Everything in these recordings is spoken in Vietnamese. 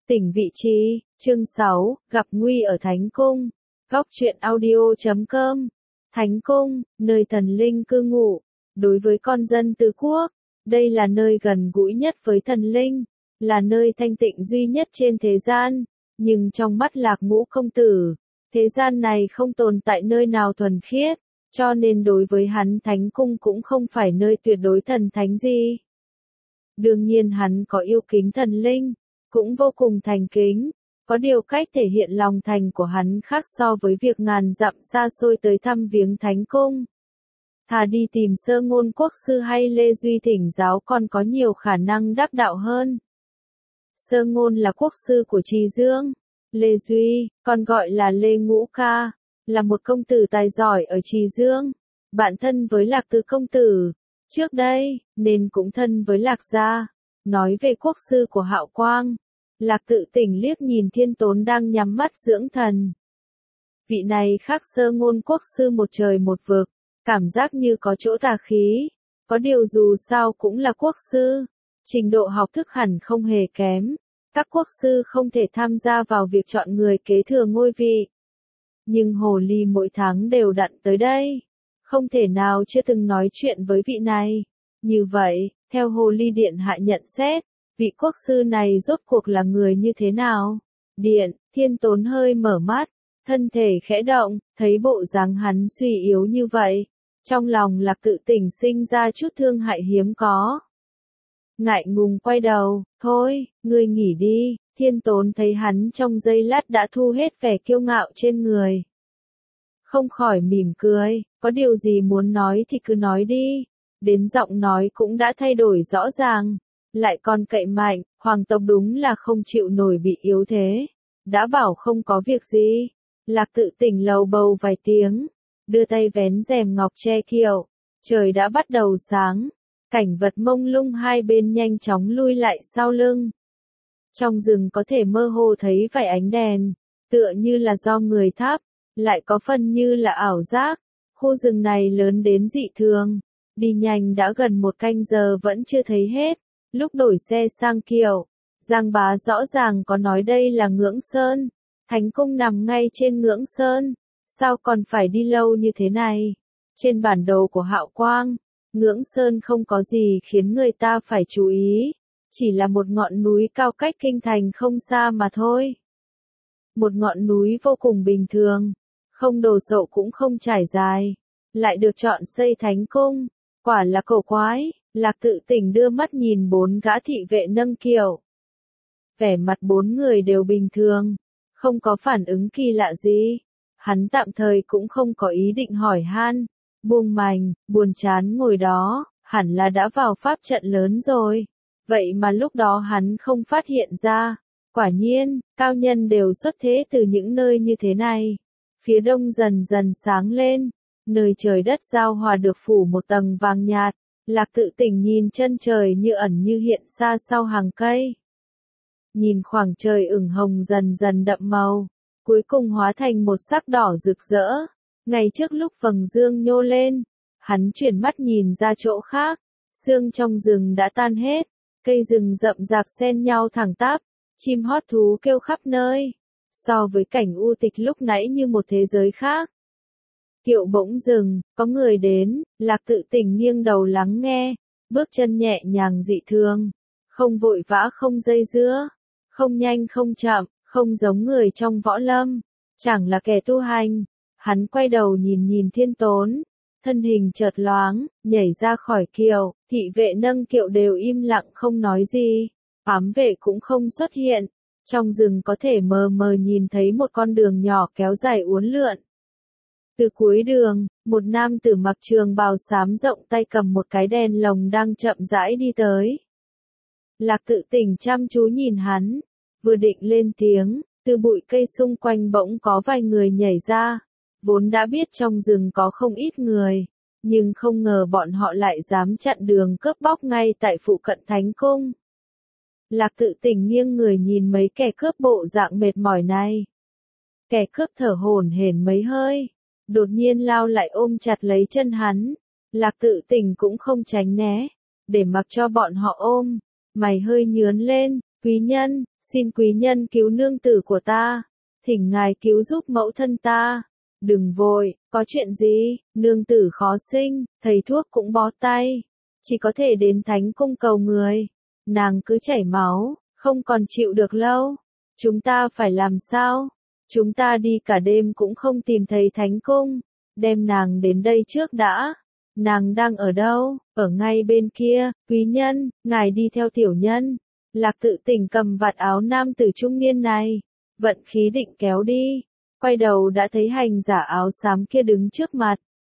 Tỉnh vị trí, chương 6, gặp nguy ở Thánh Cung. Góc truyện audio.com. Thánh Cung, nơi thần linh cư ngụ. Đối với con dân Tứ Quốc, đây là nơi gần gũi nhất với thần linh, là nơi thanh tịnh duy nhất trên thế gian. Nhưng trong mắt Lạc Ngũ công tử, thế gian này không tồn tại nơi nào thuần khiết, cho nên đối với hắn Thánh Cung cũng không phải nơi tuyệt đối thần thánh gì. Đương nhiên hắn có yêu kính thần linh, cũng vô cùng thành kính, có điều cách thể hiện lòng thành của hắn khác so với việc ngàn dặm xa xôi tới thăm viếng Thánh Cung. Thà đi tìm Sơ Ngôn Quốc sư hay Lê Duy thỉnh giáo còn có nhiều khả năng đắc đạo hơn. Sơ Ngôn là quốc sư của Trì Dương, Lê Duy, còn gọi là Lê Ngũ Ca, là một công tử tài giỏi ở Trì Dương, bạn thân với Lạc Tứ công tử, trước đây, nên cũng thân với Lạc gia. Nói về quốc sư của Hạo Quang, Lạc Tự Tỉnh liếc nhìn Thiên Tốn đang nhắm mắt dưỡng thần. Vị này khác Sơ Ngôn quốc sư một trời một vực, cảm giác như có chỗ tà khí, có điều dù sao cũng là quốc sư, trình độ học thức hẳn không hề kém, các quốc sư không thể tham gia vào việc chọn người kế thừa ngôi vị. Nhưng Hồ Ly mỗi tháng đều đặn tới đây, không thể nào chưa từng nói chuyện với vị này. Như vậy, theo Hồ Ly Điện hạ nhận xét, vị quốc sư này rốt cuộc là người như thế nào? Điện, Thiên Tốn hơi mở mắt, thân thể khẽ động, thấy bộ dáng hắn suy yếu như vậy. Trong lòng Lạc Tự Tỉnh sinh ra chút thương hại hiếm có. Ngại ngùng quay đầu, thôi, ngươi nghỉ đi. Thiên Tốn thấy hắn trong giây lát đã thu hết vẻ kiêu ngạo trên người. Không khỏi mỉm cười, có điều gì muốn nói thì cứ nói đi. Đến giọng nói cũng đã thay đổi rõ ràng, lại còn cậy mạnh, hoàng tộc đúng là không chịu nổi bị yếu thế. Đã bảo không có việc gì, Lạc Tự Tỉnh lầu bầu vài tiếng, đưa tay vén rèm ngọc che kiệu, trời đã bắt đầu sáng, cảnh vật mông lung hai bên nhanh chóng lui lại sau lưng. Trong rừng có thể mơ hồ thấy vài ánh đèn, tựa như là do người thắp, lại có phần như là ảo giác, khu rừng này lớn đến dị thường. Đi nhanh đã gần một canh giờ vẫn chưa thấy hết, lúc đổi xe sang kiệu, Giang Bá rõ ràng có nói đây là Ngưỡng Sơn, Thánh Cung nằm ngay trên Ngưỡng Sơn, sao còn phải đi lâu như thế này? Trên bản đồ của Hạo Quang, Ngưỡng Sơn không có gì khiến người ta phải chú ý, chỉ là một ngọn núi cao cách kinh thành không xa mà thôi. Một ngọn núi vô cùng bình thường, không đồ sộ cũng không trải dài, lại được chọn xây Thánh Cung. Quả là cổ quái, Lạc Tự Tỉnh đưa mắt nhìn bốn gã thị vệ nâng kiệu. Vẻ mặt bốn người đều bình thường, không có phản ứng kỳ lạ gì. Hắn tạm thời cũng không có ý định hỏi han, buông mành, buồn chán ngồi đó, hẳn là đã vào pháp trận lớn rồi. Vậy mà lúc đó hắn không phát hiện ra. Quả nhiên, cao nhân đều xuất thế từ những nơi như thế này. Phía đông dần dần sáng lên. Nơi trời đất giao hòa được phủ một tầng vàng nhạt, Lạc Tự Tỉnh nhìn chân trời như ẩn như hiện xa sau hàng cây. Nhìn khoảng trời ửng hồng dần dần đậm màu, cuối cùng hóa thành một sắc đỏ rực rỡ. Ngày trước lúc vầng dương nhô lên, hắn chuyển mắt nhìn ra chỗ khác, sương trong rừng đã tan hết, cây rừng rậm rạp xen nhau thẳng tắp, chim hót thú kêu khắp nơi, so với cảnh u tịch lúc nãy như một thế giới khác. Kiệu bỗng dừng, có người đến, Lạc Tự Tỉnh nghiêng đầu lắng nghe, bước chân nhẹ nhàng dị thường, không vội vã không dây dưa, không nhanh không chậm, không giống người trong võ lâm, chẳng là kẻ tu hành. Hắn quay đầu nhìn nhìn Thiên Tốn, thân hình chợt loáng, nhảy ra khỏi kiệu, thị vệ nâng kiệu đều im lặng không nói gì, ám vệ cũng không xuất hiện, trong rừng có thể mờ mờ nhìn thấy một con đường nhỏ kéo dài uốn lượn. Từ cuối đường, một nam tử mặc trường bào xám rộng tay cầm một cái đèn lồng đang chậm rãi đi tới. Lạc Tự Tỉnh chăm chú nhìn hắn, vừa định lên tiếng, từ bụi cây xung quanh bỗng có vài người nhảy ra, vốn đã biết trong rừng có không ít người, nhưng không ngờ bọn họ lại dám chặn đường cướp bóc ngay tại phụ cận Thánh Cung. Lạc Tự Tỉnh nghiêng người nhìn mấy kẻ cướp bộ dạng mệt mỏi này. Kẻ cướp thở hổn hển mấy hơi, đột nhiên lao lại ôm chặt lấy chân hắn. Lạc Tự Tỉnh cũng không tránh né, để mặc cho bọn họ ôm, mày hơi nhướng lên, quý nhân, Xin quý nhân cứu nương tử của ta, thỉnh ngài cứu giúp mẫu thân ta. Đừng vội, có chuyện gì, nương tử khó sinh, thầy thuốc cũng bó tay, chỉ có thể đến thánh cung cầu người. Nàng cứ chảy máu, không còn chịu được lâu. Chúng ta phải làm sao? Chúng ta đi cả đêm cũng không tìm thấy thánh cung, đem nàng đến đây trước đã. Nàng đang ở đâu? Ở ngay bên kia, quý nhân, ngài đi theo tiểu nhân. Lạc Tự Tình cầm vạt áo nam tử trung niên này, vận khí định kéo đi, quay đầu đã thấy hành giả áo xám kia đứng trước mặt.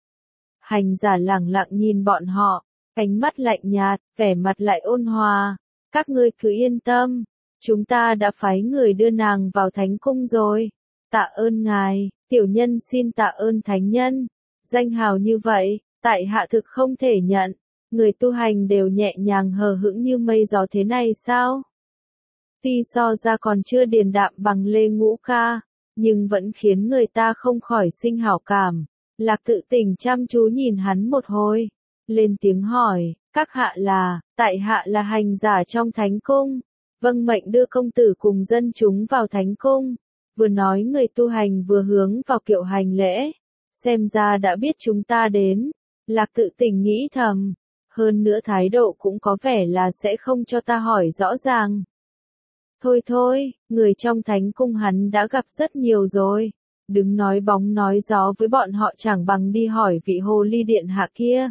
Hành giả lẳng lặng nhìn bọn họ, ánh mắt lạnh nhạt, vẻ mặt lại ôn hòa. Các ngươi cứ yên tâm, chúng ta đã phái người đưa nàng vào thánh cung rồi. Tạ ơn ngài, tiểu nhân xin tạ ơn thánh nhân. Danh hào như vậy, tại hạ thực không thể nhận. Người tu hành đều nhẹ nhàng hờ hững như mây gió thế này sao? Tuy so ra còn chưa điềm đạm bằng Lê Ngũ Ca, nhưng vẫn khiến người ta không khỏi sinh hảo cảm. Lạc Tự Tình chăm chú nhìn hắn một hồi, lên tiếng hỏi, các hạ là, tại hạ là hành giả trong thánh cung, vâng mệnh đưa công tử cùng dân chúng vào thánh cung. Vừa nói người tu hành vừa hướng vào kiệu hành lễ, xem ra đã biết chúng ta đến. Lạc Tự Tình nghĩ thầm, hơn nữa thái độ cũng có vẻ là sẽ không cho ta hỏi rõ ràng. Thôi thôi, người trong thánh cung hắn đã gặp rất nhiều rồi, đừng nói bóng nói gió với bọn họ, chẳng bằng đi hỏi vị hồ ly điện hạ kia.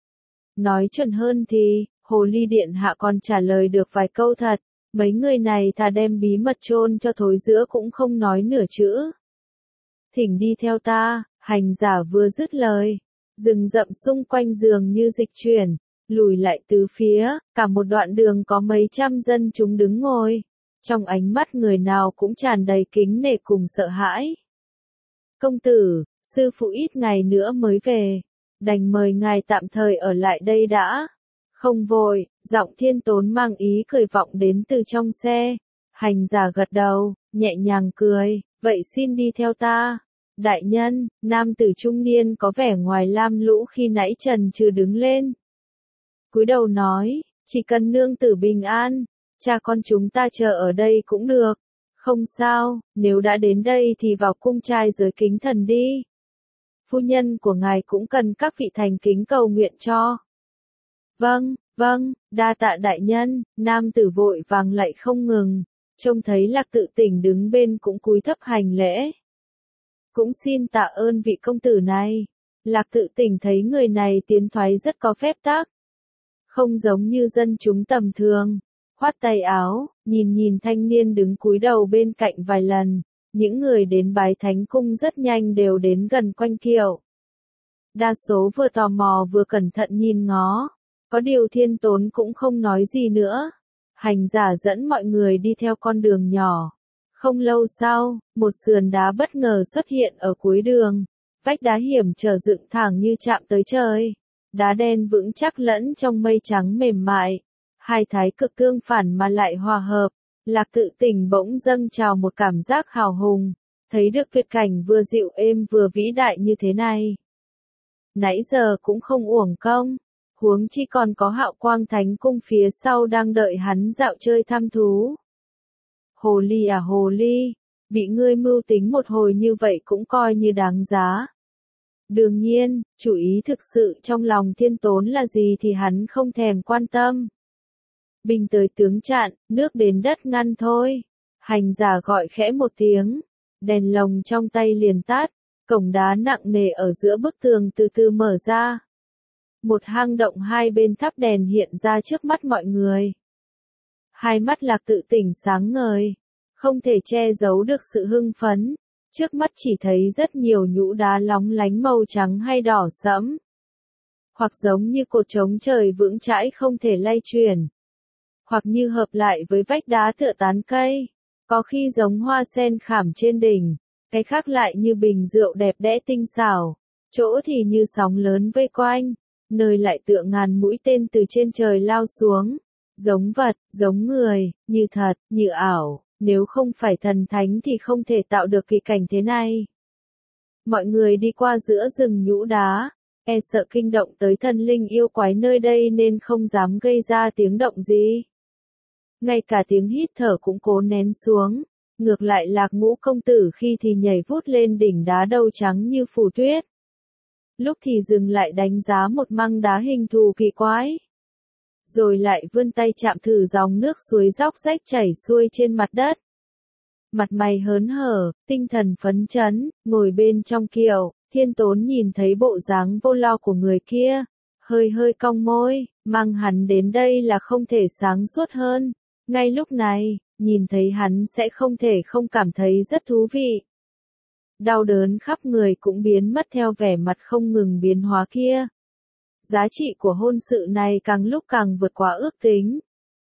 Nói chuẩn hơn thì, hồ ly điện hạ còn trả lời được vài câu thật, mấy người này thà đem bí mật chôn cho thối rữa cũng không nói nửa chữ. Thỉnh đi theo ta, hành giả vừa dứt lời, rừng rậm xung quanh giường như dịch chuyển, lùi lại tứ phía, cả một đoạn đường có mấy trăm dân chúng đứng ngồi. Trong ánh mắt người nào cũng tràn đầy kính nể cùng sợ hãi. Công tử, sư phụ ít ngày nữa mới về, đành mời ngài tạm thời ở lại đây đã. Không vội, giọng Thiên Tốn mang ý cười vọng đến từ trong xe. Hành giả gật đầu, nhẹ nhàng cười, vậy xin đi theo ta. Đại nhân, nam tử trung niên có vẻ ngoài lam lũ khi nãy trần trừ đứng lên. Cúi đầu nói, chỉ cần nương tử bình an, cha con chúng ta chờ ở đây cũng được. Không sao, nếu đã đến đây thì vào cung trai giới kính thần đi. Phu nhân của ngài cũng cần các vị thành kính cầu nguyện cho. Vâng, vâng, đa tạ đại nhân. Nam tử vội vàng lại không ngừng, trông thấy Lạc Tự Tình đứng bên cũng cúi thấp hành lễ. Cũng xin tạ ơn vị công tử này. Lạc Tự Tình thấy người này tiến thoái rất có phép tắc, không giống như dân chúng tầm thường. Khoát tay áo, nhìn thanh niên đứng cúi đầu bên cạnh vài lần, những người đến bái thánh cung rất nhanh đều đến gần quanh kiệu. Đa số vừa tò mò vừa cẩn thận nhìn ngó, có điều Thiên Tốn cũng không nói gì nữa. Hành giả dẫn mọi người đi theo con đường nhỏ. Không lâu sau, một sườn đá bất ngờ xuất hiện ở cuối đường, vách đá hiểm trở dựng thẳng như chạm tới trời. Đá đen vững chắc lẫn trong mây trắng mềm mại. Hai thái cực tương phản mà lại hòa hợp, Lạc Tự Tình bỗng dâng trào một cảm giác hào hùng, thấy được tuyệt cảnh vừa dịu êm vừa vĩ đại như thế này. Nãy giờ cũng không uổng công, huống chi còn có Hạo Quang Thánh Cung phía sau đang đợi hắn dạo chơi thăm thú. Hồ ly à hồ ly, bị ngươi mưu tính một hồi như vậy cũng coi như đáng giá. Đương nhiên, chủ ý thực sự trong lòng Thiên Tốn là gì thì hắn không thèm quan tâm. Binh tới tướng chặn, nước đến đất ngăn thôi. Hành giả gọi khẽ một tiếng, đèn lồng trong tay liền tắt, cổng đá nặng nề ở giữa bức tường từ từ mở ra. Một hang động hai bên thắp đèn hiện ra trước mắt mọi người. Hai mắt Lạc Tự Tình sáng ngời, không thể che giấu được sự hưng phấn. Trước mắt chỉ thấy rất nhiều nhũ đá lóng lánh màu trắng hay đỏ sẫm, hoặc giống như cột trống trời vững chãi không thể lay chuyển, hoặc như hợp lại với vách đá tựa tán cây, có khi giống hoa sen khảm trên đỉnh, cái khác lại như bình rượu đẹp đẽ tinh xảo, chỗ thì như sóng lớn vây quanh, nơi lại tựa ngàn mũi tên từ trên trời lao xuống, giống vật, giống người, như thật, như ảo, nếu không phải thần thánh thì không thể tạo được kỳ cảnh thế này. Mọi người đi qua giữa rừng nhũ đá, e sợ kinh động tới thần linh yêu quái nơi đây nên không dám gây ra tiếng động gì. ngay cả tiếng hít thở cũng cố nén xuống. Ngược lại Lạc Ngũ công tử khi thì nhảy vút lên đỉnh đá đâu trắng như phù tuyết. Lúc thì dừng lại đánh giá một măng đá hình thù kỳ quái. Rồi lại vươn tay chạm thử dòng nước suối róc rách chảy xuôi trên mặt đất. Mặt mày hớn hở, tinh thần phấn chấn, ngồi bên trong kiệu, Thiên Tốn nhìn thấy bộ dáng vô lo của người kia, hơi hơi cong môi, mang hắn đến đây là không thể sáng suốt hơn. Ngay lúc này, nhìn thấy hắn sẽ không thể không cảm thấy rất thú vị. Đau đớn khắp người cũng biến mất theo vẻ mặt không ngừng biến hóa kia. Giá trị của hôn sự này càng lúc càng vượt quá ước tính.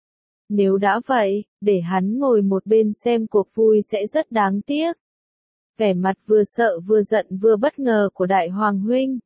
Nếu đã vậy, để hắn ngồi một bên xem cuộc vui sẽ rất đáng tiếc. Vẻ mặt vừa sợ vừa giận vừa bất ngờ của Đại Hoàng huynh.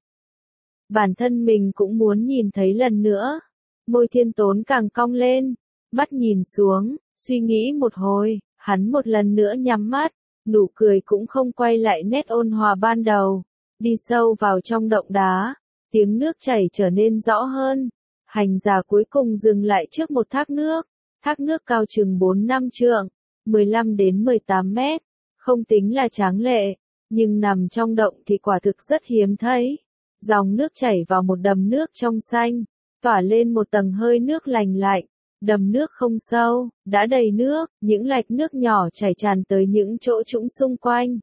Bản thân mình cũng muốn nhìn thấy lần nữa. Môi Thiên Tốn càng cong lên, mắt nhìn xuống, suy nghĩ một hồi, hắn một lần nữa nhắm mắt, nụ cười cũng không quay lại nét ôn hòa ban đầu. Đi sâu vào trong động đá, tiếng nước chảy trở nên rõ hơn. Hành giả cuối cùng dừng lại trước một thác nước. Thác nước cao chừng 4-5 trượng, 15 đến 18 mét, không tính là tráng lệ, nhưng nằm trong động thì quả thực rất hiếm thấy. Dòng nước chảy vào một đầm nước trong xanh, tỏa lên một tầng hơi nước lành lạnh. Đầm nước không sâu, đã đầy nước, những lạch nước nhỏ chảy tràn tới những chỗ trũng xung quanh.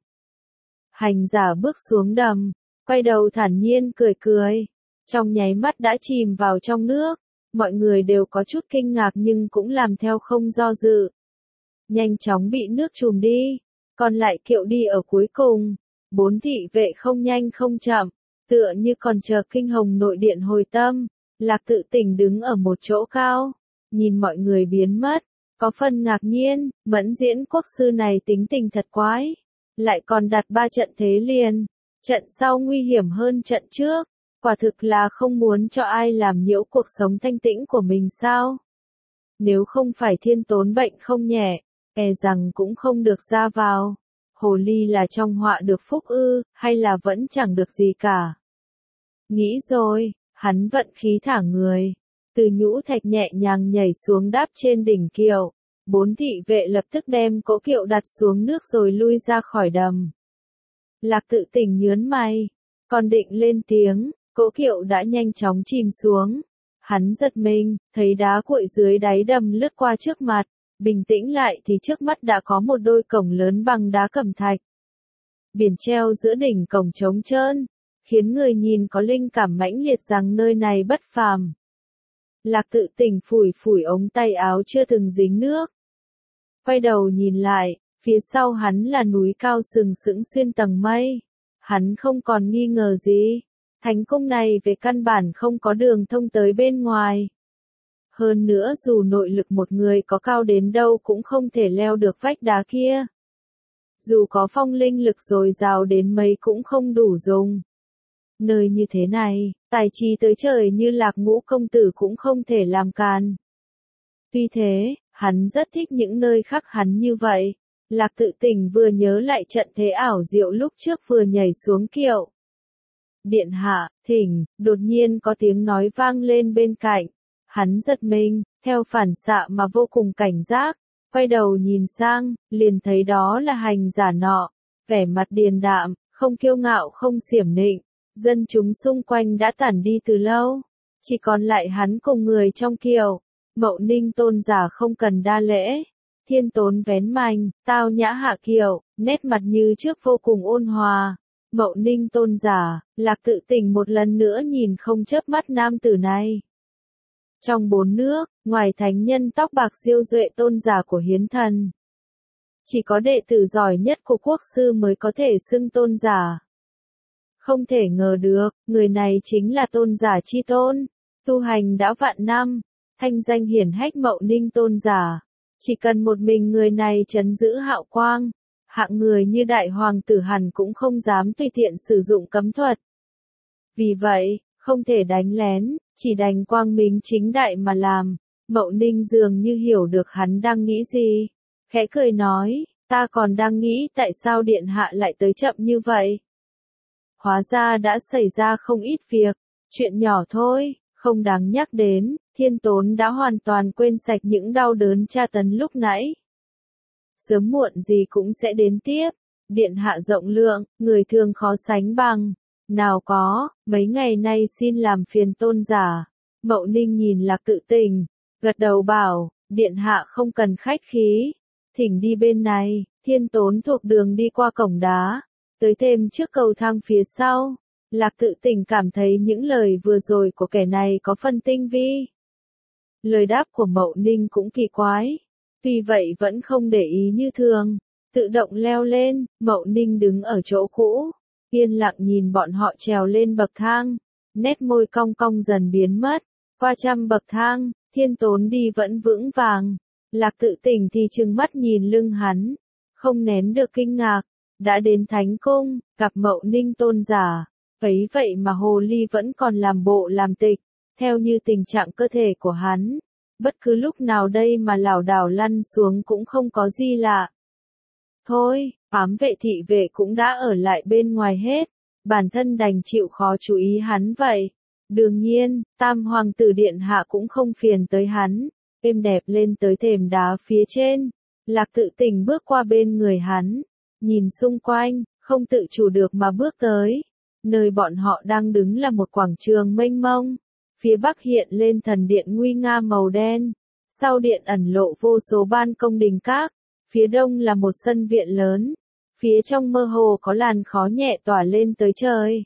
Hành giả bước xuống đầm, quay đầu thản nhiên cười cười, trong nháy mắt đã chìm vào trong nước. Mọi người đều có chút kinh ngạc nhưng cũng làm theo không do dự. Nhanh chóng bị nước trùm đi, còn lại kiệu đi ở cuối cùng. 4 thị vệ không nhanh không chậm, tựa như còn chờ kinh hồng nội điện hồi tâm. Lạc Tự Tình đứng ở một chỗ cao, nhìn mọi người biến mất, có phần ngạc nhiên. Mẫn Diễn quốc sư này tính tình thật quái, lại còn đặt 3 trận thế liền, trận sau nguy hiểm hơn trận trước. Quả thực là không muốn cho ai làm nhiễu cuộc sống thanh tĩnh của mình sao? Nếu không phải Thiên Tốn bệnh không nhẹ, e rằng cũng không được ra vào. Hồ ly là trong họa được phúc ư, hay là vẫn chẳng được gì cả? Nghĩ rồi, hắn vận khí thả người. Từ nhũ thạch nhẹ nhàng nhảy xuống đáp trên đỉnh kiệu. 4 thị vệ lập tức đem cỗ kiệu đặt xuống nước rồi lui ra khỏi đầm. Lạc Tự Tình nhớn mày, còn định lên tiếng. Cỗ kiệu đã nhanh chóng chìm xuống. Hắn giật mình, thấy đá cuội dưới đáy đầm lướt qua trước mặt. Bình tĩnh lại thì trước mắt đã có một đôi cổng lớn bằng đá cẩm thạch. Biển treo giữa đỉnh cổng trống trơn, khiến người nhìn có linh cảm mãnh liệt rằng nơi này bất phàm. Lạc Tự Tình phủi phủi ống tay áo chưa từng dính nước. Quay đầu nhìn lại, phía sau hắn là núi cao sừng sững xuyên tầng mây. Hắn không còn nghi ngờ gì. Thánh cung này về căn bản không có đường thông tới bên ngoài. Hơn nữa dù nội lực một người có cao đến đâu cũng không thể leo được vách đá kia. Dù có phong linh lực dồi dào đến mấy cũng không đủ dùng. Nơi như thế này, tài trí tới trời như Lạc Ngũ công tử cũng không thể làm càn. Tuy thế, hắn rất thích những nơi khác hắn như vậy. Lạc Tự Tình vừa nhớ lại trận thế ảo diệu lúc trước vừa nhảy xuống kiệu. Điện hạ, thỉnh, đột nhiên có tiếng nói vang lên bên cạnh. Hắn giật mình, theo phản xạ mà vô cùng cảnh giác, quay đầu nhìn sang, liền thấy đó là hành giả nọ, vẻ mặt điềm đạm, không kiêu ngạo không xiểm nịnh. Dân chúng xung quanh đã tản đi từ lâu, chỉ còn lại hắn cùng người trong kiệu. Mậu Ninh tôn giả không cần đa lễ. Thiên Tốn vén mành, tao nhã hạ kiệu, nét mặt như trước vô cùng ôn hòa. Mậu Ninh tôn giả, Lạc Tự Tình một lần nữa nhìn không chớp mắt nam tử này. Trong 4 nước, ngoài thánh nhân tóc bạc diêu duệ tôn giả của hiến thần, chỉ có đệ tử giỏi nhất của quốc sư mới có thể xưng tôn giả. Không thể ngờ được, người này chính là tôn giả chi tôn, tu hành đã vạn năm, thanh danh hiển hách Mậu Ninh tôn giả. Chỉ cần một mình người này trấn giữ hạo quang, hạng người như đại hoàng tử hẳn cũng không dám tùy tiện sử dụng cấm thuật. Vì vậy, không thể đánh lén, chỉ đành quang minh chính đại mà làm. Mậu Ninh dường như hiểu được hắn đang nghĩ gì, khẽ cười nói, ta còn đang nghĩ tại sao điện hạ lại tới chậm như vậy. Hóa ra đã xảy ra không ít việc, chuyện nhỏ thôi, không đáng nhắc đến, Thiên Tốn đã hoàn toàn quên sạch những đau đớn tra tấn lúc nãy. Sớm muộn gì cũng sẽ đến tiếp. Điện hạ rộng lượng, người thường khó sánh bằng. Nào có, mấy ngày nay xin làm phiền tôn giả. Mậu Ninh nhìn Lạc Tự Tình, gật đầu bảo, điện hạ không cần khách khí. Thỉnh đi bên này. Thiên Tốn thuộc đường đi qua cổng đá, tới thêm trước cầu thang phía sau. Lạc Tự Tình cảm thấy những lời vừa rồi của kẻ này có phần tinh vi. Lời đáp của Mậu Ninh cũng kỳ quái, tuy vậy vẫn không để ý như thường, tự động leo lên. Mậu Ninh đứng ở chỗ cũ, yên lặng nhìn bọn họ trèo lên bậc thang, nét môi cong cong dần biến mất. Qua trăm bậc thang, Thiên Tốn đi vẫn vững vàng. Lạc Tự Tình thì trừng mắt nhìn lưng hắn, không nén được kinh ngạc. Đã đến Thánh Cung, gặp Mậu Ninh tôn giả, ấy vậy mà hồ ly vẫn còn làm bộ làm tịch. Theo như tình trạng cơ thể của hắn, bất cứ lúc nào đây mà lảo đảo lăn xuống cũng không có gì lạ. Thôi, ám vệ thị vệ cũng đã ở lại bên ngoài hết, bản thân đành chịu khó chú ý hắn vậy. Đương nhiên, Tam Hoàng tử điện hạ cũng không phiền tới hắn, êm đẹp lên tới thềm đá phía trên. Lạc Tự Tình bước qua bên người hắn, nhìn xung quanh, không tự chủ được mà bước tới. Nơi bọn họ đang đứng là một quảng trường mênh mông. Phía bắc hiện lên thần điện nguy nga màu đen, sau điện ẩn lộ vô số ban công đình các, phía đông là một sân viện lớn, phía trong mơ hồ có làn khói nhẹ tỏa lên tới trời.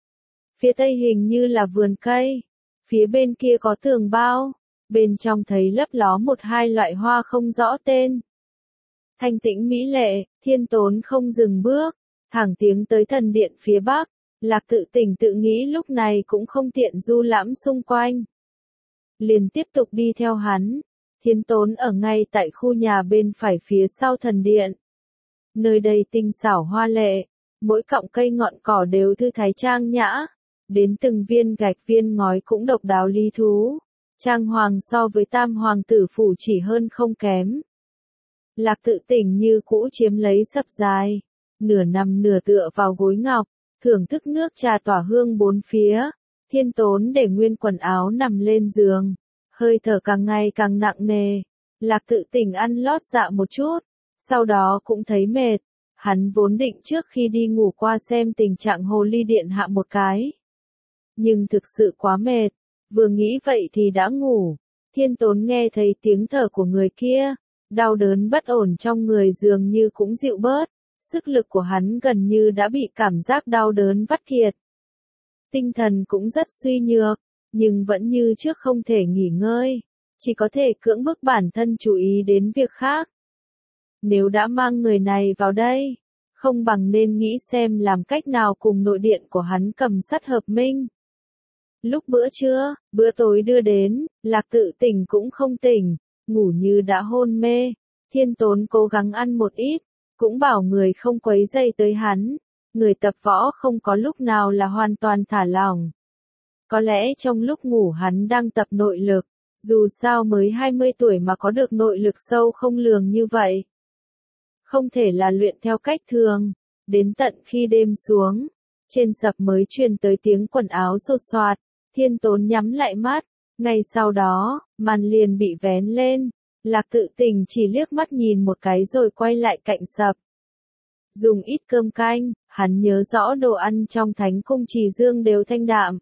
Phía tây hình như là vườn cây, phía bên kia có tường bao, bên trong thấy lấp ló một hai loại hoa không rõ tên. Thanh tĩnh mỹ lệ, Thiên Tốn không dừng bước, thẳng tiến tới thần điện phía bắc. Lạc Tự Tình tự nghĩ lúc này cũng không tiện du lãm xung quanh, liền tiếp tục đi theo hắn. Thiên Tốn ở ngay tại khu nhà bên phải phía sau thần điện. Nơi đây tinh xảo hoa lệ, mỗi cọng cây ngọn cỏ đều thư thái trang nhã, đến từng viên gạch viên ngói cũng độc đáo lý thú. Trang hoàng so với Tam Hoàng tử phủ chỉ hơn không kém. Lạc Tự Tình như cũ chiếm lấy sập dài, nửa nằm nửa tựa vào gối ngọc, thưởng thức nước trà tỏa hương bốn phía. Thiên Tốn để nguyên quần áo nằm lên giường, hơi thở càng ngày càng nặng nề. Lạc Tự Tình ăn lót dạ một chút, sau đó cũng thấy mệt. Hắn vốn định trước khi đi ngủ qua xem tình trạng hồ ly điện hạ một cái, nhưng thực sự quá mệt, vừa nghĩ vậy thì đã ngủ. Thiên Tốn nghe thấy tiếng thở của người kia, đau đớn bất ổn trong người dường như cũng dịu bớt. Sức lực của hắn gần như đã bị cảm giác đau đớn vắt kiệt. Tinh thần cũng rất suy nhược, nhưng vẫn như trước không thể nghỉ ngơi, chỉ có thể cưỡng bức bản thân chú ý đến việc khác. Nếu đã mang người này vào đây, không bằng nên nghĩ xem làm cách nào cùng nội điện của hắn cầm sắt hợp minh. Lúc bữa trưa, bữa tối đưa đến, Lạc Tự Tình cũng không tỉnh, ngủ như đã hôn mê. Thiên Tốn cố gắng ăn một ít, cũng bảo người không quấy rầy tới hắn. Người tập võ không có lúc nào là hoàn toàn thả lỏng. Có lẽ trong lúc ngủ hắn đang tập nội lực, dù sao mới 20 tuổi mà có được nội lực sâu không lường như vậy. Không thể là luyện theo cách thường. Đến tận khi đêm xuống, trên sập mới truyền tới tiếng quần áo xột xoạt. Thiên Tốn nhắm lại mắt, ngay sau đó, màn liền bị vén lên. Lạc Tự Tình chỉ liếc mắt nhìn một cái rồi quay lại cạnh sập. Dùng ít cơm canh, hắn nhớ rõ đồ ăn trong Thánh Cung Trì Dương đều thanh đạm.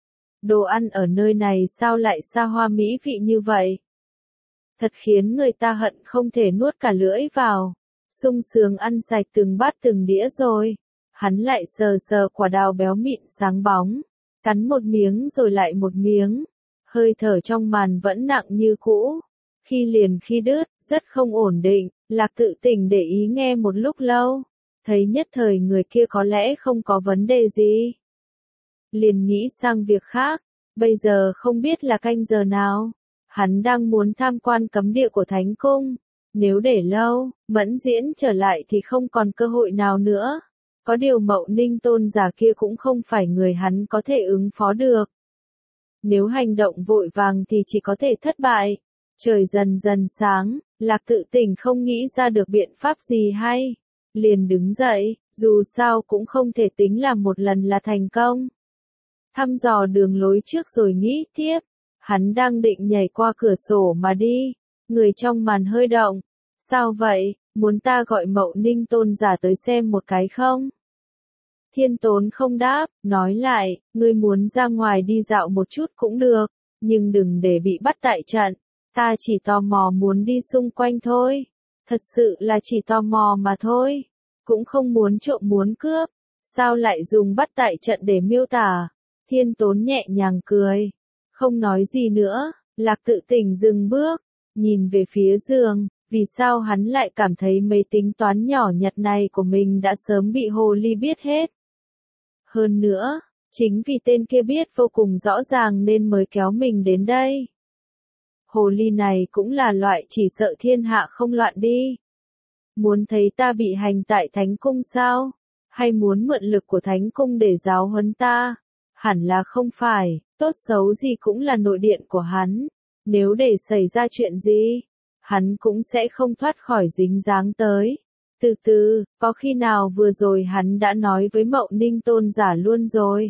Đồ ăn ở nơi này sao lại xa hoa mỹ vị như vậy? Thật khiến người ta hận không thể nuốt cả lưỡi vào. Sung sướng ăn sạch từng bát từng đĩa rồi. Hắn lại sờ sờ quả đào béo mịn sáng bóng, cắn một miếng rồi lại một miếng. Hơi thở trong màn vẫn nặng như cũ, khi liền khi đứt, rất không ổn định. Lạc Tự Tình để ý nghe một lúc lâu, thấy nhất thời người kia có lẽ không có vấn đề gì, liền nghĩ sang việc khác. Bây giờ không biết là canh giờ nào, hắn đang muốn tham quan cấm địa của Thánh Cung. Nếu để lâu, Mẫn Diễn trở lại thì không còn cơ hội nào nữa. Có điều Mậu Ninh tôn giả kia cũng không phải người hắn có thể ứng phó được. Nếu hành động vội vàng thì chỉ có thể thất bại. Trời dần dần sáng, Lạc Tự Tình không nghĩ ra được biện pháp gì hay. Liền đứng dậy, dù sao cũng không thể tính là một lần là thành công. Thăm dò đường lối trước rồi nghĩ tiếp. Hắn đang định nhảy qua cửa sổ mà đi. Người trong màn hơi động. Sao vậy, muốn ta gọi Mậu Ninh tôn giả tới xem một cái không? Thiên Tốn không đáp, nói lại, ngươi muốn ra ngoài đi dạo một chút cũng được, nhưng đừng để bị bắt tại trận. Ta chỉ tò mò muốn đi xung quanh thôi. Thật sự là chỉ tò mò mà thôi. Cũng không muốn trộm muốn cướp. Sao lại dùng bắt tại trận để miêu tả? Thiên Tốn nhẹ nhàng cười. Không nói gì nữa, Lạc Tự Tình dừng bước, nhìn về phía giường. Vì sao hắn lại cảm thấy mấy tính toán nhỏ nhặt này của mình đã sớm bị hồ ly biết hết? Hơn nữa, chính vì tên kia biết vô cùng rõ ràng nên mới kéo mình đến đây. Hồ ly này cũng là loại chỉ sợ thiên hạ không loạn đi. Muốn thấy ta bị hành tại Thánh Cung sao? Hay muốn mượn lực của Thánh Cung để giáo huấn ta? Hẳn là không phải, tốt xấu gì cũng là nội điện của hắn. Nếu để xảy ra chuyện gì, hắn cũng sẽ không thoát khỏi dính dáng tới. Từ từ, có khi nào vừa rồi hắn đã nói với Mậu Ninh tôn giả luôn rồi?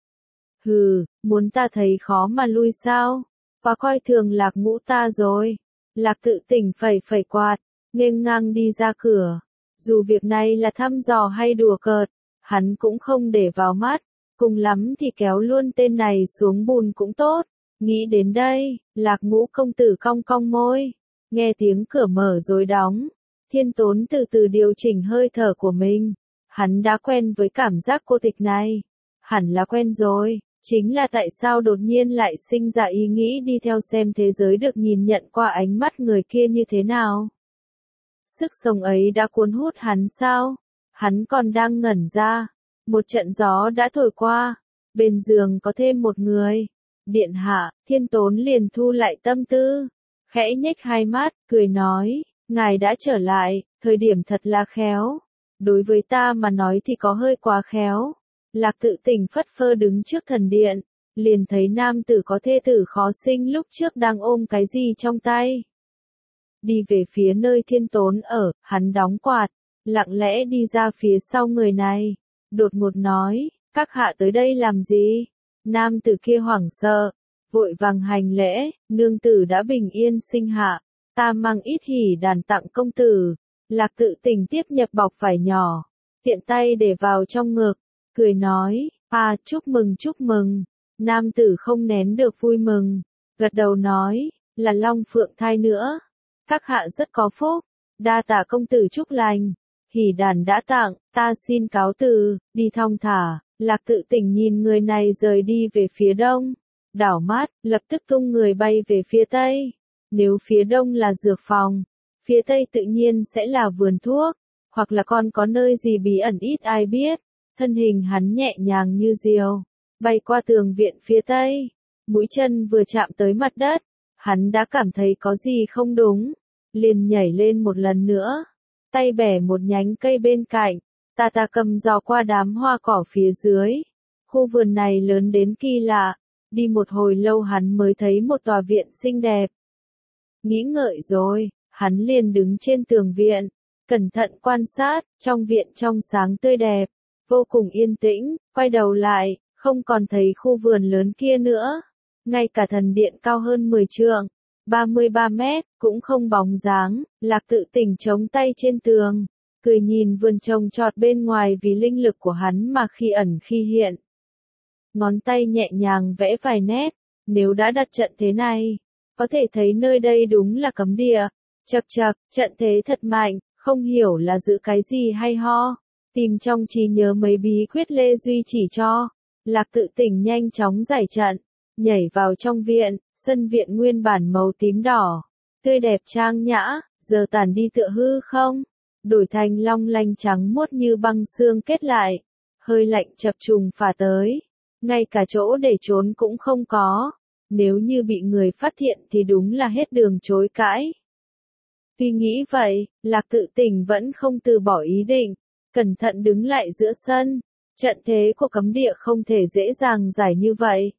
Hừ, muốn ta thấy khó mà lui sao? Quá coi thường Lạc Ngũ ta rồi. Lạc Tự Tình phẩy phẩy quạt, nghênh ngang đi ra cửa. Dù việc này là thăm dò hay đùa cợt, hắn cũng không để vào mắt. Cùng lắm thì kéo luôn tên này xuống bùn cũng tốt. Nghĩ đến đây, Lạc Ngũ công tử cong cong môi. Nghe tiếng cửa mở rồi đóng. Thiên Tốn từ từ điều chỉnh hơi thở của mình. Hắn đã quen với cảm giác cô tịch này. Hẳn là quen rồi. Chính là tại sao đột nhiên lại sinh ra ý nghĩ đi theo xem thế giới được nhìn nhận qua ánh mắt người kia như thế nào. Sức sống ấy đã cuốn hút hắn sao? Hắn còn đang ngẩn ra. Một trận gió đã thổi qua. Bên giường có thêm một người. Điện hạ, Thiên Tốn liền thu lại tâm tư. Khẽ nhếch hai mắt, cười nói, ngài đã trở lại, thời điểm thật là khéo. Đối với ta mà nói thì có hơi quá khéo. Lạc Tự Tình phất phơ đứng trước thần điện, liền thấy nam tử có thê tử khó sinh lúc trước đang ôm cái gì trong tay. Đi về phía nơi Thiên Tốn ở, hắn đóng quạt, lặng lẽ đi ra phía sau người này. Đột ngột nói, các hạ tới đây làm gì? Nam tử kia hoảng sợ, vội vàng hành lễ, nương tử đã bình yên sinh hạ, ta mang ít hỉ đàn tặng công tử. Lạc Tự Tình tiếp nhập bọc vải nhỏ, tiện tay để vào trong ngực, cười nói, chúc mừng chúc mừng. Nam tử không nén được vui mừng, gật đầu nói, là long phượng thai nữa. Các hạ rất có phúc, đa tạ công tử chúc lành. Hỉ đàn đã tặng, ta xin cáo từ, đi thong thả. Lạc Tự Tình nhìn người này rời đi về phía đông. Đảo mắt, lập tức tung người bay về phía tây. Nếu phía đông là dược phòng, phía tây tự nhiên sẽ là vườn thuốc, hoặc là còn có nơi gì bí ẩn ít ai biết. Thân hình hắn nhẹ nhàng như diều, bay qua tường viện phía tây. Mũi chân vừa chạm tới mặt đất, hắn đã cảm thấy có gì không đúng, liền nhảy lên một lần nữa. Tay bẻ một nhánh cây bên cạnh, ta cầm dò qua đám hoa cỏ phía dưới. Khu vườn này lớn đến kỳ lạ, đi một hồi lâu hắn mới thấy một tòa viện xinh đẹp. Nghĩ ngợi rồi, hắn liền đứng trên tường viện, cẩn thận quan sát, trong viện trong sáng tươi đẹp, vô cùng yên tĩnh, quay đầu lại, không còn thấy khu vườn lớn kia nữa. Ngay cả thần điện cao hơn 10 trượng, 33 mét, cũng không bóng dáng. Lạc Tự Tình chống tay trên tường, cười nhìn vườn trồng trọt bên ngoài vì linh lực của hắn mà khi ẩn khi hiện. Ngón tay nhẹ nhàng vẽ vài nét, nếu đã đặt trận thế này, có thể thấy nơi đây đúng là cấm địa. Chậc chậc, trận thế thật mạnh, không hiểu là giữ cái gì hay ho. Tìm trong trí nhớ mấy bí quyết Lê Duy chỉ cho. Lạc Tự Tình nhanh chóng giải trận, nhảy vào trong viện. Sân viện nguyên bản màu tím đỏ, tươi đẹp trang nhã, giờ tàn đi tựa hư không, đổi thành long lanh trắng muốt như băng xương kết lại. Hơi lạnh chập trùng phả tới, ngay cả chỗ để trốn cũng không có. Nếu như bị người phát hiện thì đúng là hết đường chối cãi. Tuy nghĩ vậy, Lạc Tự Tình vẫn không từ bỏ ý định, cẩn thận đứng lại giữa sân. Trận thế của cấm địa không thể dễ dàng giải như vậy.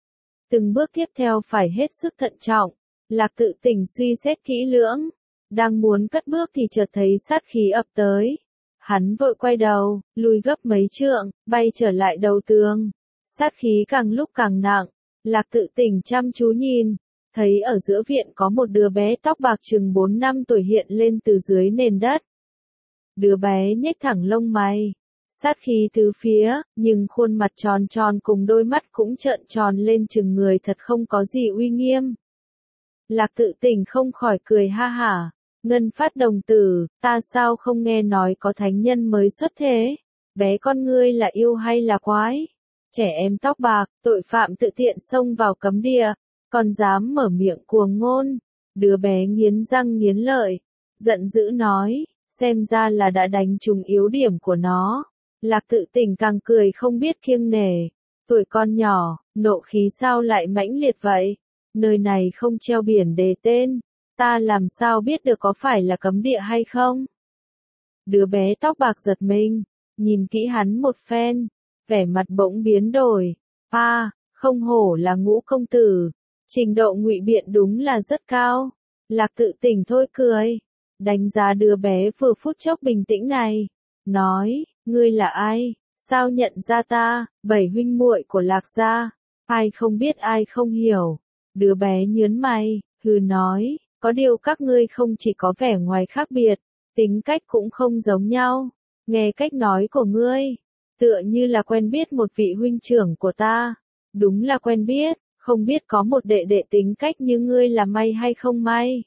Từng bước tiếp theo phải hết sức thận trọng. Lạc Tự Tình suy xét kỹ lưỡng, đang muốn cất bước thì chợt thấy sát khí ập tới. Hắn vội quay đầu, lùi gấp mấy trượng, bay trở lại đầu tường. Sát khí càng lúc càng nặng, Lạc Tự Tình chăm chú nhìn, thấy ở giữa viện có một đứa bé tóc bạc chừng 4 năm tuổi hiện lên từ dưới nền đất. Đứa bé nhếch thẳng lông mày, sát khí tứ phía, nhưng khuôn mặt tròn tròn cùng đôi mắt cũng trợn tròn lên chừng người thật không có gì uy nghiêm. Lạc Tự Tình không khỏi cười ha hả, Ngân Phát đồng tử, ta sao không nghe nói có thánh nhân mới xuất thế, bé con ngươi là yêu hay là quái? Trẻ em tóc bạc, tội phạm tự tiện xông vào cấm địa, còn dám mở miệng cuồng ngôn. Đứa bé nghiến răng nghiến lợi, giận dữ nói, xem ra là đã đánh trúng yếu điểm của nó. Lạc Tự Tình càng cười không biết kiêng nể, tuổi con nhỏ, nộ khí sao lại mãnh liệt vậy? Nơi này không treo biển đề tên, ta làm sao biết được có phải là cấm địa hay không? Đứa bé tóc bạc giật mình, nhìn kỹ hắn một phen, vẻ mặt bỗng biến đổi. Không hổ là Ngũ công tử, trình độ ngụy biện đúng là rất cao. Lạc Tự Tình thôi cười, đánh giá đứa bé vừa phút chốc bình tĩnh này, nói, ngươi là ai, sao nhận ra ta, 7 huynh muội của Lạc gia, ai không biết ai không hiểu. Đứa bé nhớn mày, hừ nói, có điều các ngươi không chỉ có vẻ ngoài khác biệt, tính cách cũng không giống nhau. Nghe cách nói của ngươi, tựa như là quen biết một vị huynh trưởng của ta. Đúng là quen biết, không biết có một đệ đệ tính cách như ngươi là may hay không may.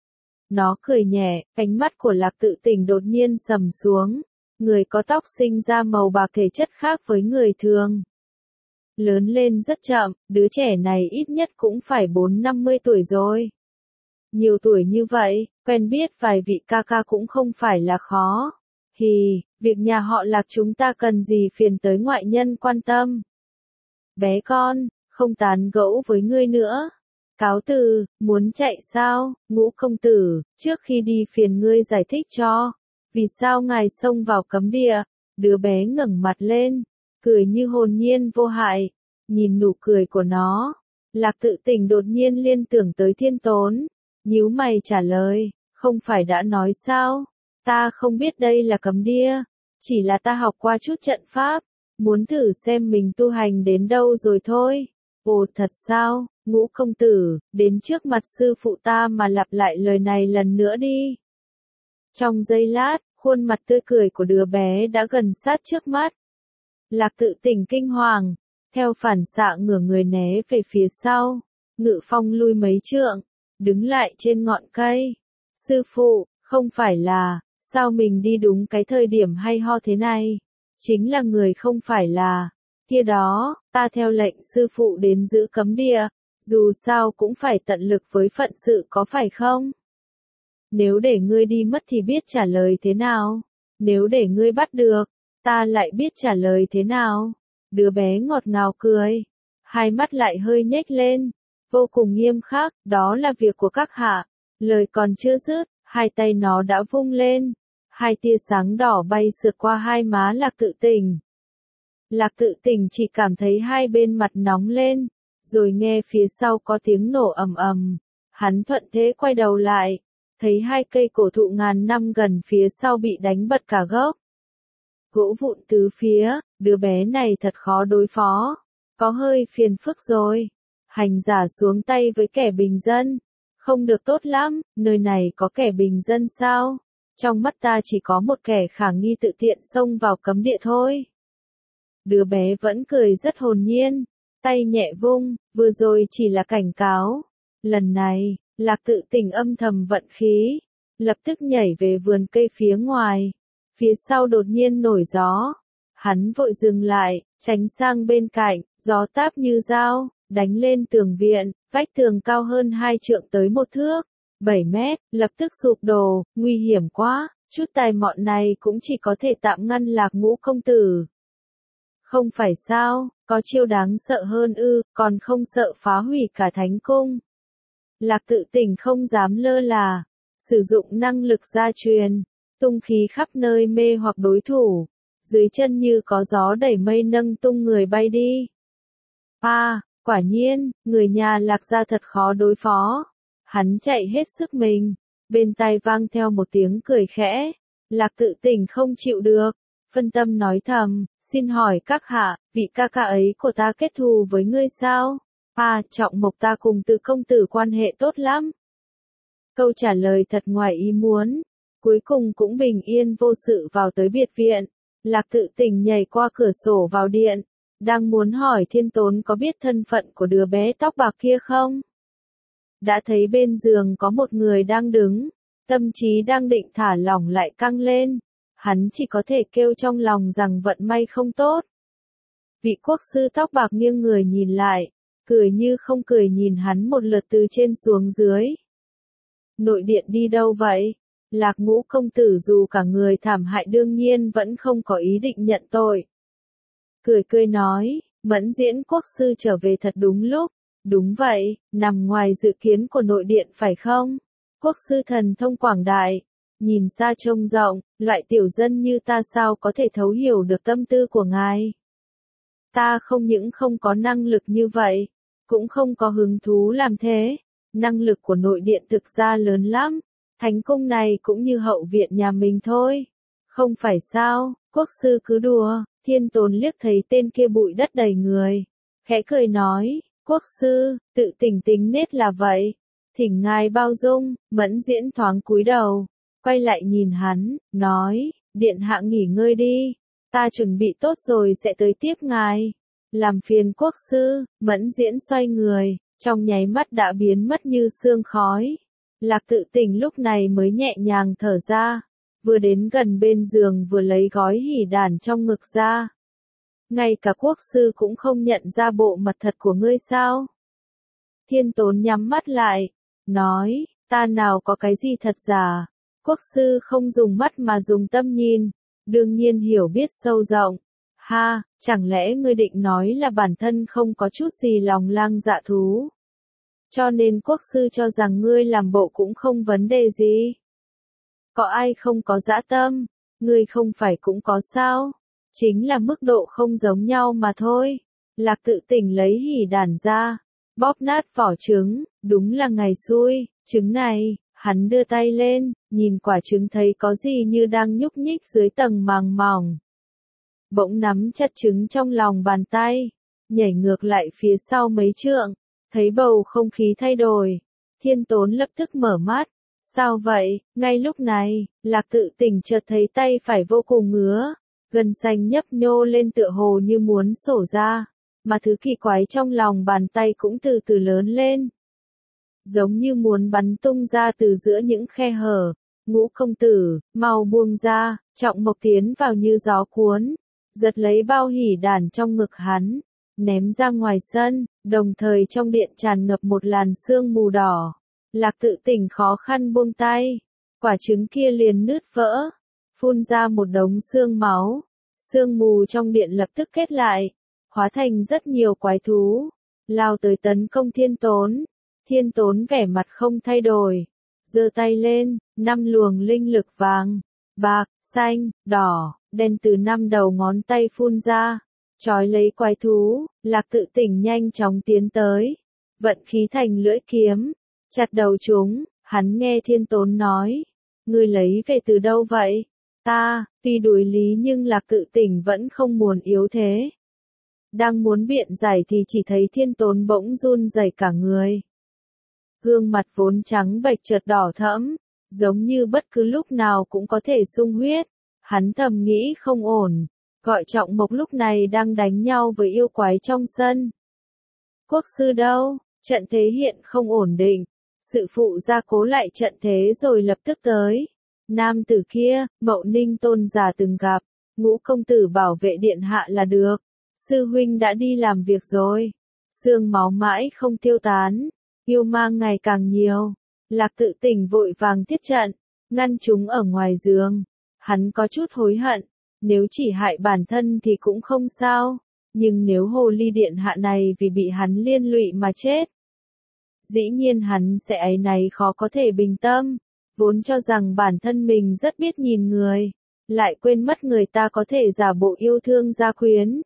Nó cười nhẹ, ánh mắt của Lạc Tự Tình đột nhiên sầm xuống. Người có tóc sinh ra màu bạc thể chất khác với người thường. Lớn lên rất chậm, đứa trẻ này ít nhất cũng phải 4-50 tuổi rồi. Nhiều tuổi như vậy, quen biết vài vị ca ca cũng không phải là khó. Việc nhà họ Lạc chúng ta cần gì phiền tới ngoại nhân quan tâm. Bé con, không tán gẫu với ngươi nữa. Cáo từ, muốn chạy sao, Ngũ công tử, trước khi đi phiền ngươi giải thích cho. Vì sao ngài xông vào cấm địa? Đứa bé ngẩng mặt lên, cười như hồn nhiên vô hại. Nhìn nụ cười của nó, Lạc Tự Tình đột nhiên liên tưởng tới Thiên Tốn. Nhíu mày trả lời, không phải đã nói sao? Ta không biết đây là cấm địa, chỉ là ta học qua chút trận pháp, muốn thử xem mình tu hành đến đâu rồi thôi. Ồ thật sao, Ngũ công tử, đến trước mặt sư phụ ta mà lặp lại lời này lần nữa đi. Trong giây lát, khuôn mặt tươi cười của đứa bé đã gần sát trước mắt. Lạc Tự Tình kinh hoàng, theo phản xạ ngửa người né về phía sau, Ngự Phong lui mấy trượng, đứng lại trên ngọn cây. Sư phụ, không phải là, sao mình đi đúng cái thời điểm hay ho thế này? Chính là người không phải là, kia đó, ta theo lệnh sư phụ đến giữ cấm địa, dù sao cũng phải tận lực với phận sự có phải không? Nếu để ngươi đi mất thì biết trả lời thế nào? Nếu để ngươi bắt được, ta lại biết trả lời thế nào? Đứa bé ngọt ngào cười, hai mắt lại hơi nhếch lên, vô cùng nghiêm khắc, đó là việc của các hạ. Lời còn chưa dứt, hai tay nó đã vung lên, hai tia sáng đỏ bay sượt qua hai má Lạc Tự Tình. Lạc Tự Tình chỉ cảm thấy hai bên mặt nóng lên, rồi nghe phía sau có tiếng nổ ầm ầm. Hắn thuận thế quay đầu lại, thấy hai cây cổ thụ ngàn năm gần phía sau bị đánh bật cả gốc. Gỗ vụn tứ phía, đứa bé này thật khó đối phó, có hơi phiền phức rồi. Hành giả xuống tay với kẻ bình dân, không được tốt lắm, nơi này có kẻ bình dân sao? Trong mắt ta chỉ có một kẻ khả nghi tự tiện xông vào cấm địa thôi. Đứa bé vẫn cười rất hồn nhiên, tay nhẹ vung, vừa rồi chỉ là cảnh cáo. Lần này, Lạc Tự Tình âm thầm vận khí, lập tức nhảy về vườn cây phía ngoài. Phía sau đột nhiên nổi gió. Hắn vội dừng lại, tránh sang bên cạnh, gió táp như dao, đánh lên tường viện, vách tường cao hơn 2 trượng tới 1 thước, 7 mét, lập tức sụp đổ, nguy hiểm quá, chút tài mọn này cũng chỉ có thể tạm ngăn Lạc Ngũ công tử. Không phải sao, có chiêu đáng sợ hơn ư, còn không sợ phá hủy cả thánh cung. Lạc Tự Tình không dám lơ là, sử dụng năng lực gia truyền, tung khí khắp nơi mê hoặc đối thủ, dưới chân như có gió đẩy mây nâng tung người bay đi. Quả nhiên, người nhà Lạc gia thật khó đối phó. Hắn chạy hết sức mình, bên tai vang theo một tiếng cười khẽ. Lạc Tự Tình không chịu được, phân tâm nói thầm, xin hỏi các hạ, vị ca ca ấy của ta kết thù với ngươi sao? Trọng Mộc ta cùng Từ công tử quan hệ tốt lắm. Câu trả lời thật ngoài ý muốn. Cuối cùng cũng bình yên vô sự vào tới biệt viện. Lạc Tự Tình nhảy qua cửa sổ vào điện. Đang muốn hỏi Thiên Tốn có biết thân phận của đứa bé tóc bạc kia không? Đã thấy bên giường có một người đang đứng. Tâm trí đang định thả lỏng lại căng lên. Hắn chỉ có thể kêu trong lòng rằng vận may không tốt. Vị quốc sư tóc bạc nghiêng người nhìn lại. Cười như không cười nhìn hắn một lượt từ trên xuống dưới. Nội điện đi đâu vậy? Lạc Ngũ công tử dù cả người thảm hại đương nhiên vẫn không có ý định nhận tội. Cười cười nói, Mẫn Diễn quốc sư trở về thật đúng lúc. Đúng vậy, nằm ngoài dự kiến của nội điện phải không? Quốc sư thần thông quảng đại, nhìn xa trông rộng, loại tiểu dân như ta sao có thể thấu hiểu được tâm tư của ngài? Ta không những không có năng lực như vậy, cũng không có hứng thú làm thế. Năng lực của nội điện thực ra lớn lắm, thánh cung này cũng như hậu viện nhà mình thôi. Không phải sao, quốc sư cứ đùa. Thiên Tốn liếc thấy tên kia bụi đất đầy người, khẽ cười nói, quốc sư, Tự Tình tính nết là vậy. Thỉnh ngài bao dung. Mẫn Diễn thoáng cúi đầu, quay lại nhìn hắn, nói, điện hạ nghỉ ngơi đi, ta chuẩn bị tốt rồi sẽ tới tiếp ngài. Làm phiền quốc sư. Mẫn Diễn xoay người, trong nháy mắt đã biến mất như sương khói. Lạc Tự Tình lúc này mới nhẹ nhàng thở ra, vừa đến gần bên giường vừa lấy gói hỉ đàn trong ngực ra. Ngay cả quốc sư cũng không nhận ra bộ mặt thật của ngươi sao? Thiên Tốn nhắm mắt lại, nói, ta nào có cái gì thật giả. Quốc sư không dùng mắt mà dùng tâm nhìn, đương nhiên hiểu biết sâu rộng. Ha, chẳng lẽ ngươi định nói là bản thân không có chút gì lòng lang dạ thú? Cho nên quốc sư cho rằng ngươi làm bộ cũng không vấn đề gì. Có ai không có dã tâm, ngươi không phải cũng có sao? Chính là mức độ không giống nhau mà thôi. Lạc Tự Tình lấy hỉ đàn ra, bóp nát vỏ trứng, đúng là ngày xui, trứng này, hắn đưa tay lên, nhìn quả trứng thấy có gì như đang nhúc nhích dưới tầng màng mỏng. Bỗng nắm chặt trứng trong lòng bàn tay, nhảy ngược lại phía sau mấy trượng, thấy bầu không khí thay đổi. Thiên Tốn lập tức mở mắt. Sao vậy? Ngay lúc này, Lạc Tự Tình chợt thấy tay phải vô cùng ngứa, gân xanh nhấp nhô lên tựa hồ như muốn sổ ra, mà thứ kỳ quái trong lòng bàn tay cũng từ từ lớn lên, giống như muốn bắn tung ra từ giữa những khe hở. Ngũ công tử, mau buông ra. Trọng Mộc tiến vào như gió cuốn, giật lấy bao hỉ đàn trong ngực hắn, ném ra ngoài sân, đồng thời trong điện tràn ngập một làn sương mù đỏ. Lạc Tự Tình khó khăn buông tay, quả trứng kia liền nứt vỡ, phun ra một đống xương máu. Sương mù trong điện lập tức kết lại, hóa thành rất nhiều quái thú, lao tới tấn công Thiên Tốn. Thiên Tốn vẻ mặt không thay đổi, giơ tay lên, 5 luồng linh lực vàng, bạc, xanh, đỏ, đen từ 5 đầu ngón tay phun ra, trói lấy quái thú. Lạc Tự Tình nhanh chóng tiến tới, vận khí thành lưỡi kiếm, chặt đầu chúng. Hắn nghe Thiên Tốn nói, ngươi lấy về từ đâu vậy? Ta, tuy đuổi lý nhưng Lạc Tự Tình vẫn không muốn yếu thế. Đang muốn biện giải thì chỉ thấy Thiên Tốn bỗng run rẩy cả người. Gương mặt vốn trắng bệch chợt đỏ thẫm, giống như bất cứ lúc nào cũng có thể sung huyết. Hắn thầm nghĩ không ổn, gọi Trọng Mộc lúc này đang đánh nhau với yêu quái trong sân. Quốc sư đâu? Trận thế hiện không ổn định. Sự phụ gia cố lại trận thế rồi lập tức tới. Nam tử kia, Mậu Ninh tôn giả từng gặp. Ngũ công tử bảo vệ điện hạ là được. Sư huynh đã đi làm việc rồi. Sương máu mãi không tiêu tán. Yêu ma ngày càng nhiều. Lạc Tự Tình vội vàng thiết trận, ngăn chúng ở ngoài giường. Hắn có chút hối hận. Nếu chỉ hại bản thân thì cũng không sao. Nhưng nếu hồ ly điện hạ này vì bị hắn liên lụy mà chết, dĩ nhiên hắn sẽ áy náy khó có thể bình tâm. Vốn cho rằng bản thân mình rất biết nhìn người, lại quên mất người ta có thể giả bộ yêu thương gia quyến.